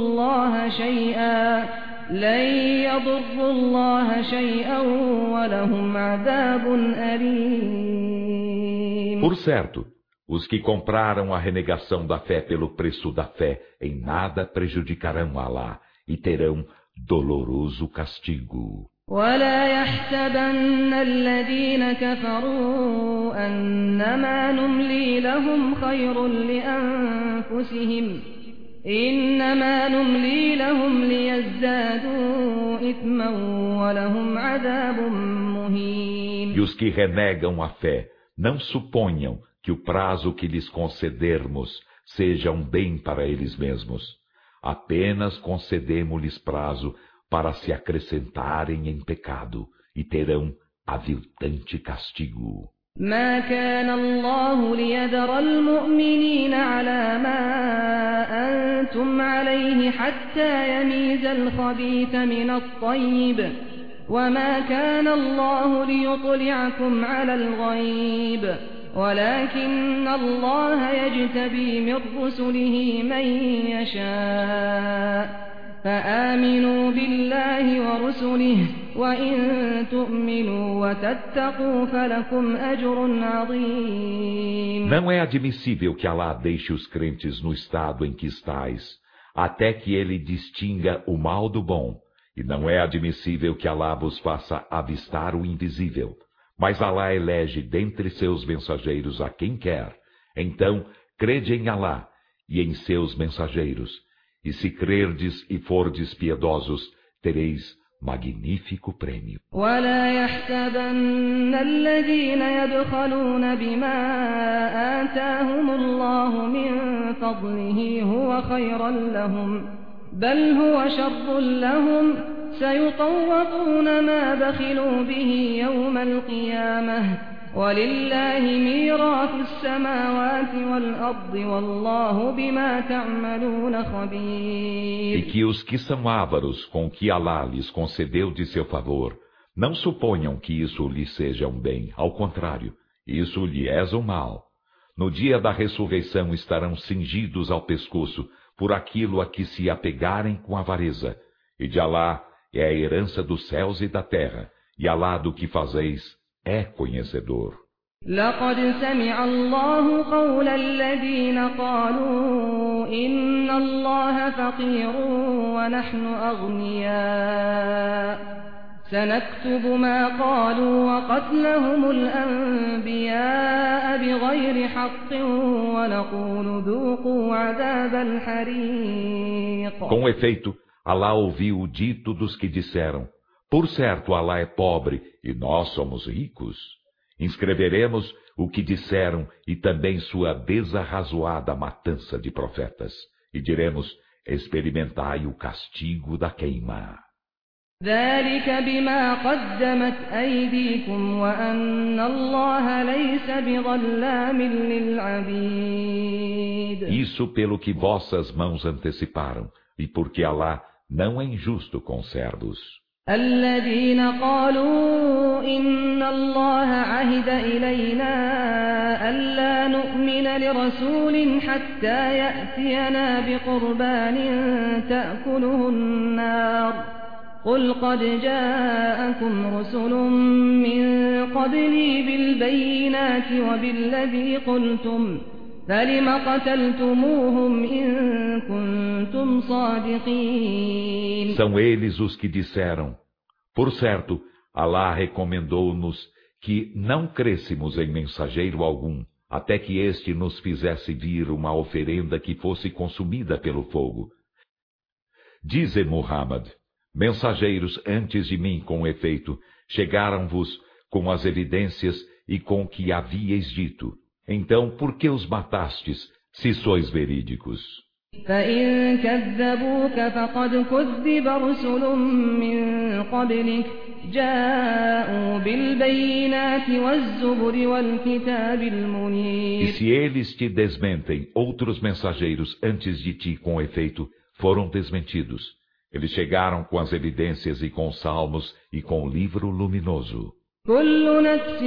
الله شيئا ولهم عذاب أليم. Por certo, Os que compraram a renegação da fé pelo preço da fé em nada prejudicarão Alá e terão doloroso castigo. ولا يحسبن الذين كفروا أنما نملي لهم خير لأنفسهم إنما نملي لهم ليزدادوا إثما ولهم عذاب مهين. E os que renegam a fé, não suponham que o prazo que lhes concedermos seja um bem para eles mesmos. Apenas concedemos-lhes prazo para se acrescentarem em pecado, e terão aviltante castigo. ما كان الله ليذر المؤمنين على ما أنتم عليه حتى يميز الخبيث من الطيب وما كان الله ليطلعكم على الغيب ولكن الله يجتبي من رسله من يشاء فآمنوا بالله ورسله وإن تؤمنوا وتتقوا فلكم أجر عظيم. Não é admissível que Alá deixe os crentes no estado em que estais, até que ele distinga o mal do bom, e não é admissível que Alá vos faça avistar o invisível. Mas Alá elege dentre seus mensageiros a quem quer. Então, crede em Alá e em seus mensageiros. E se crerdes e fordes piedosos, tereis magnífico prêmio. ولا يحسبن الذين يبخلون بما آتاهم الله من فضله هو خيرا لهم بل هو شر لهم سيطوقون ما بخلوا به يوم القيامة ولله ميراث السماوات والأرض والله بما تعملون خبير. E que os que são ávaros com o que Alá lhes concedeu de seu favor, não suponham que isso lhes seja um bem, ao contrário, isso lhe é um mal. No dia da ressurreição estarão cingidos ao pescoço por aquilo a que se apegarem com avareza, e de Alá é a herança dos céus e da terra, e Alá do que fazeis é conhecedor. لقد سمع الله قول الذين قالوا إن الله فقير ونحن أغنياء سنكتب ما قالوا وقتلهم الأنبياء بغير حق ونقول ذوقوا عذاب الحريق. Com efeito, Alá ouviu o dito dos que disseram: por certo, Alá é pobre e nós somos ricos. Inscreveremos o que disseram e também sua desarrazoada matança de profetas. E diremos: experimentai o castigo da queima. ذلك بما قدمت أيديكم وأن الله ليس بظلام للعبيد. Isso pelo que vossas mãos anteciparam, e porque Alá não é injusto com os servos. الذين قالوا إن الله عهد إلينا ألا نؤمن لرسول حتى يأتينا بقربان تأكله النار قل قد جاءكم رسل من قبلي بالبينات وبالذي قلتم فلم قتلتموهم إن كنتم صادقين. São eles os que disseram: por certo, Alá recomendou-nos que não crêssemos em mensageiro algum, até que este nos fizesse vir uma oferenda que fosse consumida pelo fogo. Dize Muhammad: mensageiros antes de mim, com efeito, chegaram-vos com as evidências e com o que havíeis dito. Então, por que os matastes, se sois verídicos? فإن كذبوك فقد كذب رسل من قبلك جاءوا بالبينات والزبر والكتاب المنير. E se eles te desmentem, outros mensageiros antes de ti, com efeito, foram desmentidos. Eles chegaram com as evidências e com os salmos e com o livro luminoso. كل نفس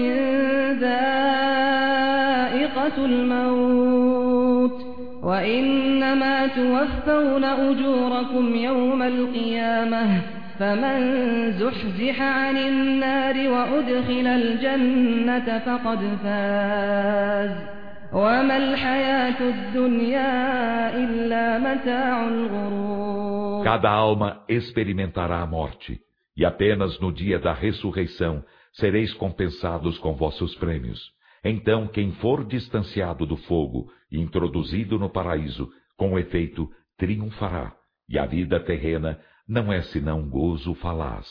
ذائقة الموت وإنما توفون أجوركم يوم القيامة فمن زحزح عن النار وأدخل الجنة فقد فاز وما الحياة الدنيا إلا متاع الغرور. Cada alma experimentará a morte, e apenas no dia da ressurreição sereis compensados com vossos prêmios. Então, quem for distanciado do fogo e introduzido no paraíso, com efeito, triunfará. E a vida terrena não é senão gozo falaz.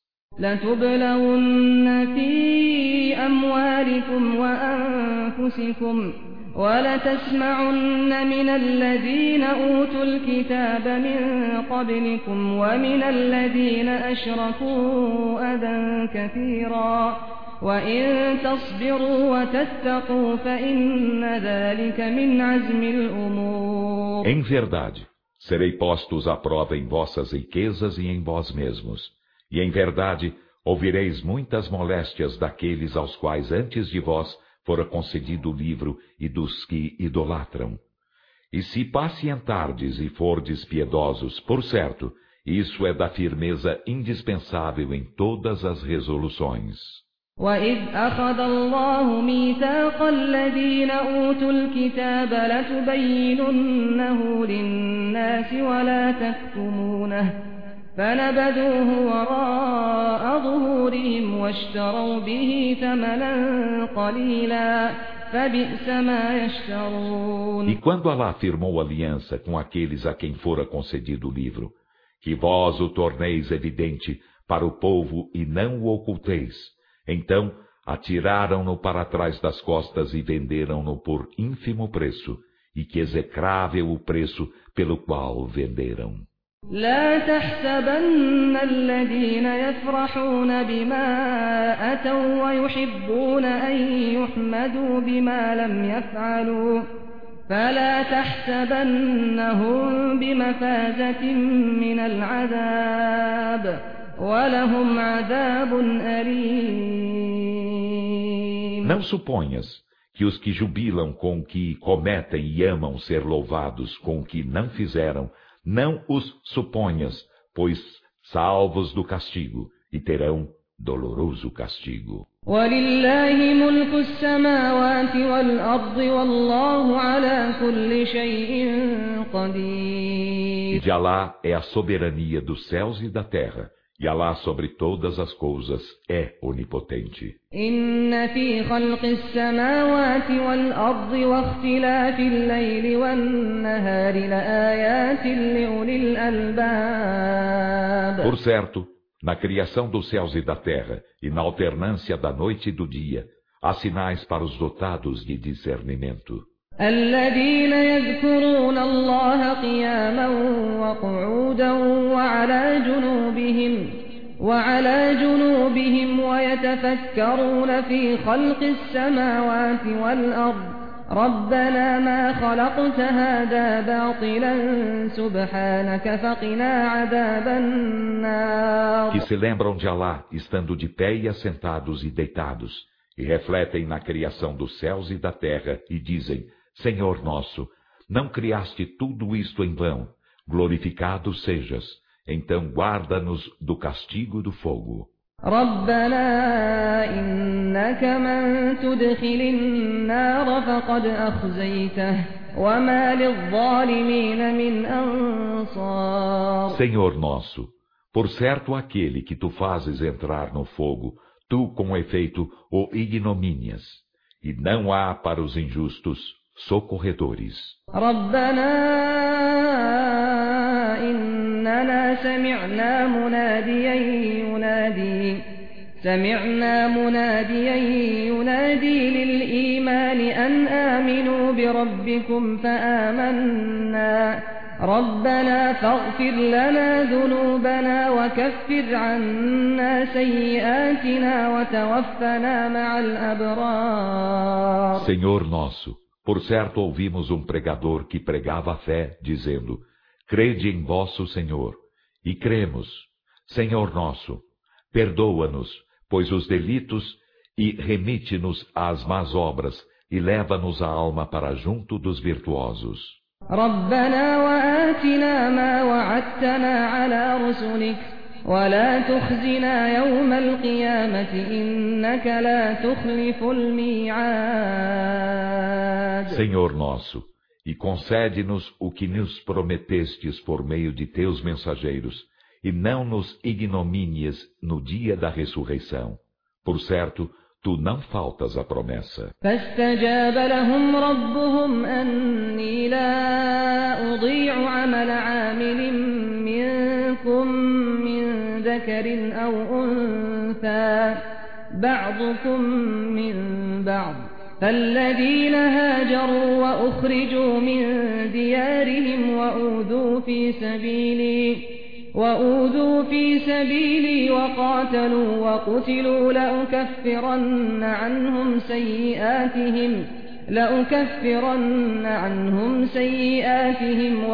لتبلون في أموالكم وأنفسكم ولتسمعن من الذين أوتوا الكتاب من قبلكم ومن الذين أشركوا أذى كثيرا وإن تصبروا وتتقوا فإن ذلك من عزم الأمور. Em verdade, serei postos à prova em vossas riquezas e em vós mesmos. E em verdade, ouvireis muitas moléstias daqueles aos quais antes de vós fora concedido o livro e dos que idolatram. E se pacientardes e fordes piedosos, por certo, isso é da firmeza indispensável em todas as resoluções. وَإِذْ أَخَذَ اللَّهُ مِيثَاقَ الَّذِينَ أُوتُوا الْكِتَابَ لَتُبَيِّنُنَّهُ لِلنَّاسِ وَلَا تَكْتُمُونَهُ فَنَبَذُوهُ وَرَاءَ ظُهُورِهِمْ وَاشْتَرَوْا بِهِ ثَمَنًا قَلِيلًا فَبِئْسَ مَا يَشْتَرُونَ. E quando Allah firmou aliança com aqueles a quem fora concedido o livro, que vós o torneis evidente para o povo e não o oculteis, então atiraram-no para trás das costas e venderam-no por ínfimo preço, e que execrável o preço pelo qual o venderam. لا تحسبن الذين يفرحون بما أتوا ويحبون أن يحمدوا بما لم يفعلوا فلا تحسبنهم بمفازة من العذاب ولهم عذاب أليم. Não suponhas que os que jubilam com o que cometem e amam ser louvados com o que não fizeram, não os suponhas, pois salvos do castigo, e terão doloroso castigo. وَلِلَّهِ مُلْكُ السَّمَاوَاتِ وَالْأَرْضِ وَاللَّهُ عَلَى كُلِّ شَيْءٍ قَدِيرٌ. E de Allah é a soberania dos céus e da terra, e Allah sobre todas as coisas é onipotente. إِنَّ فِي خَلْقِ السَّمَاوَاتِ وَالْأَرْضِ وَاخْتِلَافِ اللَّيْلِ وَالنَّهَارِ لَآيَاتٍ لِأُولِي الْأَلْبَابِ. Por certo, na criação dos céus e da terra, e na alternância da noite e do dia, há sinais para os dotados de discernimento. الذين يذكرون الله قياما وقعودا وعلى جنوبهم ويتفكرون في خلق السماوات والأرض ربنا ما خلقت هذا باطلا سبحانك فقنا عذاب النار. Que se lembram de Allah, estando de pé e assentados e deitados, e refletem na criação dos céus e da terra, e dizem: Senhor nosso, não criaste tudo isto em vão, glorificado sejas, então guarda-nos do castigo do fogo. ربنا إنك من تدخل النار فقد أخزيته وما للظالمين من أنصار. Senhor nosso, por certo aquele que tu fazes entrar no fogo, tu com efeito o ignomínias, e não há para os injustos socorredores. ربنا إننا سمعنا مناديا ينادي للإيمان أن آمنوا بربكم فآمنا ربنا فاغفر لنا ذنوبنا وكفر عنا سيئاتنا وتوفنا مع الأبرار. Senhor nosso, por certo ouvimos um pregador que pregava a fé, dizendo: Crede em vosso Senhor. E cremos. Senhor nosso, perdoa-nos, pois os delitos, e remite-nos às más obras, e leva-nos a alma para junto dos virtuosos. ربنا وآتنا ما وعدتنا على رسلك ولا تخزنا يوم القيامة إنك لا تخلف الميعاد. Senhor nosso, e concede-nos o que nos prometestes por meio de teus mensageiros, e não nos ignomínies no dia da ressurreição. Por certo, tu não faltas à promessa. فاستجاب لهم ربهم أني لا أضيع عمل عامل منكم من ذكر أو أنثى بعضكم من بعض فالذين هاجروا وأخرجوا من ديارهم وأوذوا في سبيلي وقاتلوا وقتلوا لأكفرن عنهم سيئاتهم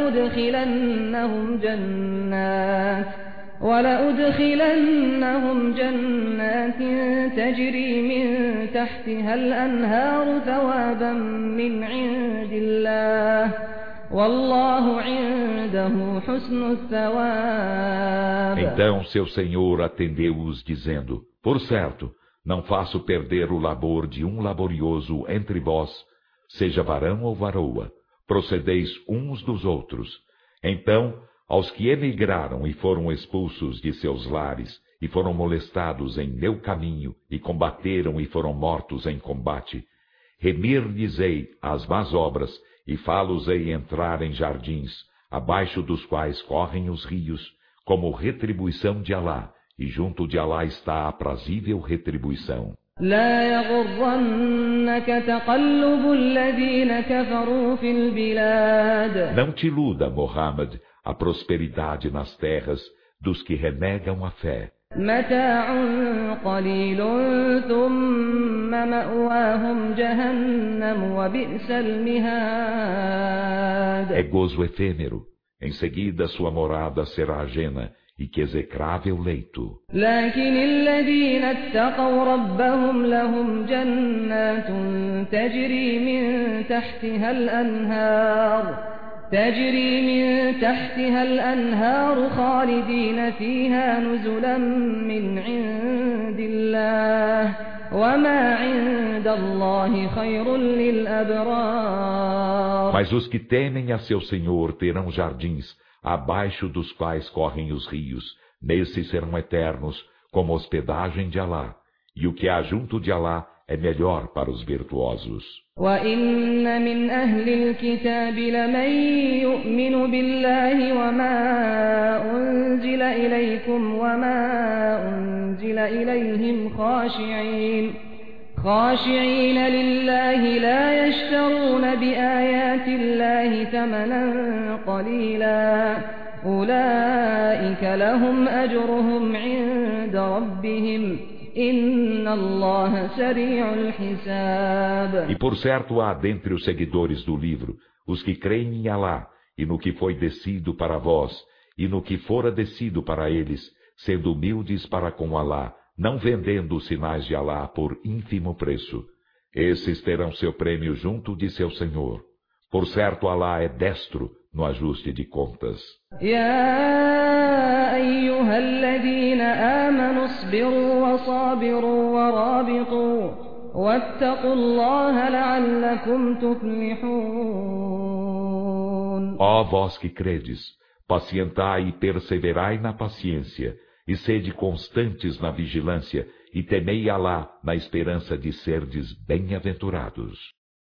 ولأدخلنهم جنات تجري من تحتها الأنهار ثوابا من عند الله والله عنده حسن الثواب. Então seu Senhor atendeu-os dizendo: Por certo, não faço perder o labor de um laborioso entre vós, seja varão ou varoa, procedeis uns dos outros. Então, aos que emigraram e foram expulsos de seus lares, e foram molestados em meu caminho, e combateram e foram mortos em combate, remir-lhes-ei as más obras, e fá-los-ei entrar em jardins, abaixo dos quais correm os rios, como retribuição de Alá, e junto de Alá está a aprazível retribuição. لا يغرنك تقلب الذين كفروا في البلاد. Não te iluda, Muhammad, a prosperidade nas terras dos que renegam a fé. متاع قليل ثم مأواهم جهنم وبئس المهاد. É gozo efêmero. Em seguida sua morada será ajena, e que execrável leito. لكن الذين اتقوا ربهم لهم جنات تجري من تحتها الأنهار خالدين فيها نزلا من عند الله وما عند الله خير للأبرار. Mas os que temem a seu Senhor terão jardins, abaixo dos quais correm os rios. Nesses serão eternos, como hospedagem de Alá. E o que há junto de Alá é melhor para os virtuosos. وَإِنَّ مِنْ أَهْلِ الْكِتَابِ لَمَنْ يُؤْمِنُ بِاللَّهِ وَمَا أُنْزِلَ إِلَيْكُمْ وَمَا أُنْزِلَ إِلَيْهِمْ خاشعين لله لا يشترون بآيات الله ثمنا قليلا أولئك لهم أجرهم عند ربهم إن الله سريع الحساب. E por certo há dentre os seguidores do livro os que creem em Alá e no que foi descido para vós e no que fora descido para eles, sendo humildes para com Alá, não vendendo os sinais de Alá por ínfimo preço. Esses terão seu prêmio junto de seu Senhor. Por certo, Alá é destro no ajuste de contas. يا أيها الذين آمنوا اصبروا وصابروا ورابطوا واتقوا الله لعلكم تفلحون. Ó vós que credes, pacientai e perseverai na paciência, e sede constantes na vigilância, e temei Alá na esperança de serdes bem-aventurados.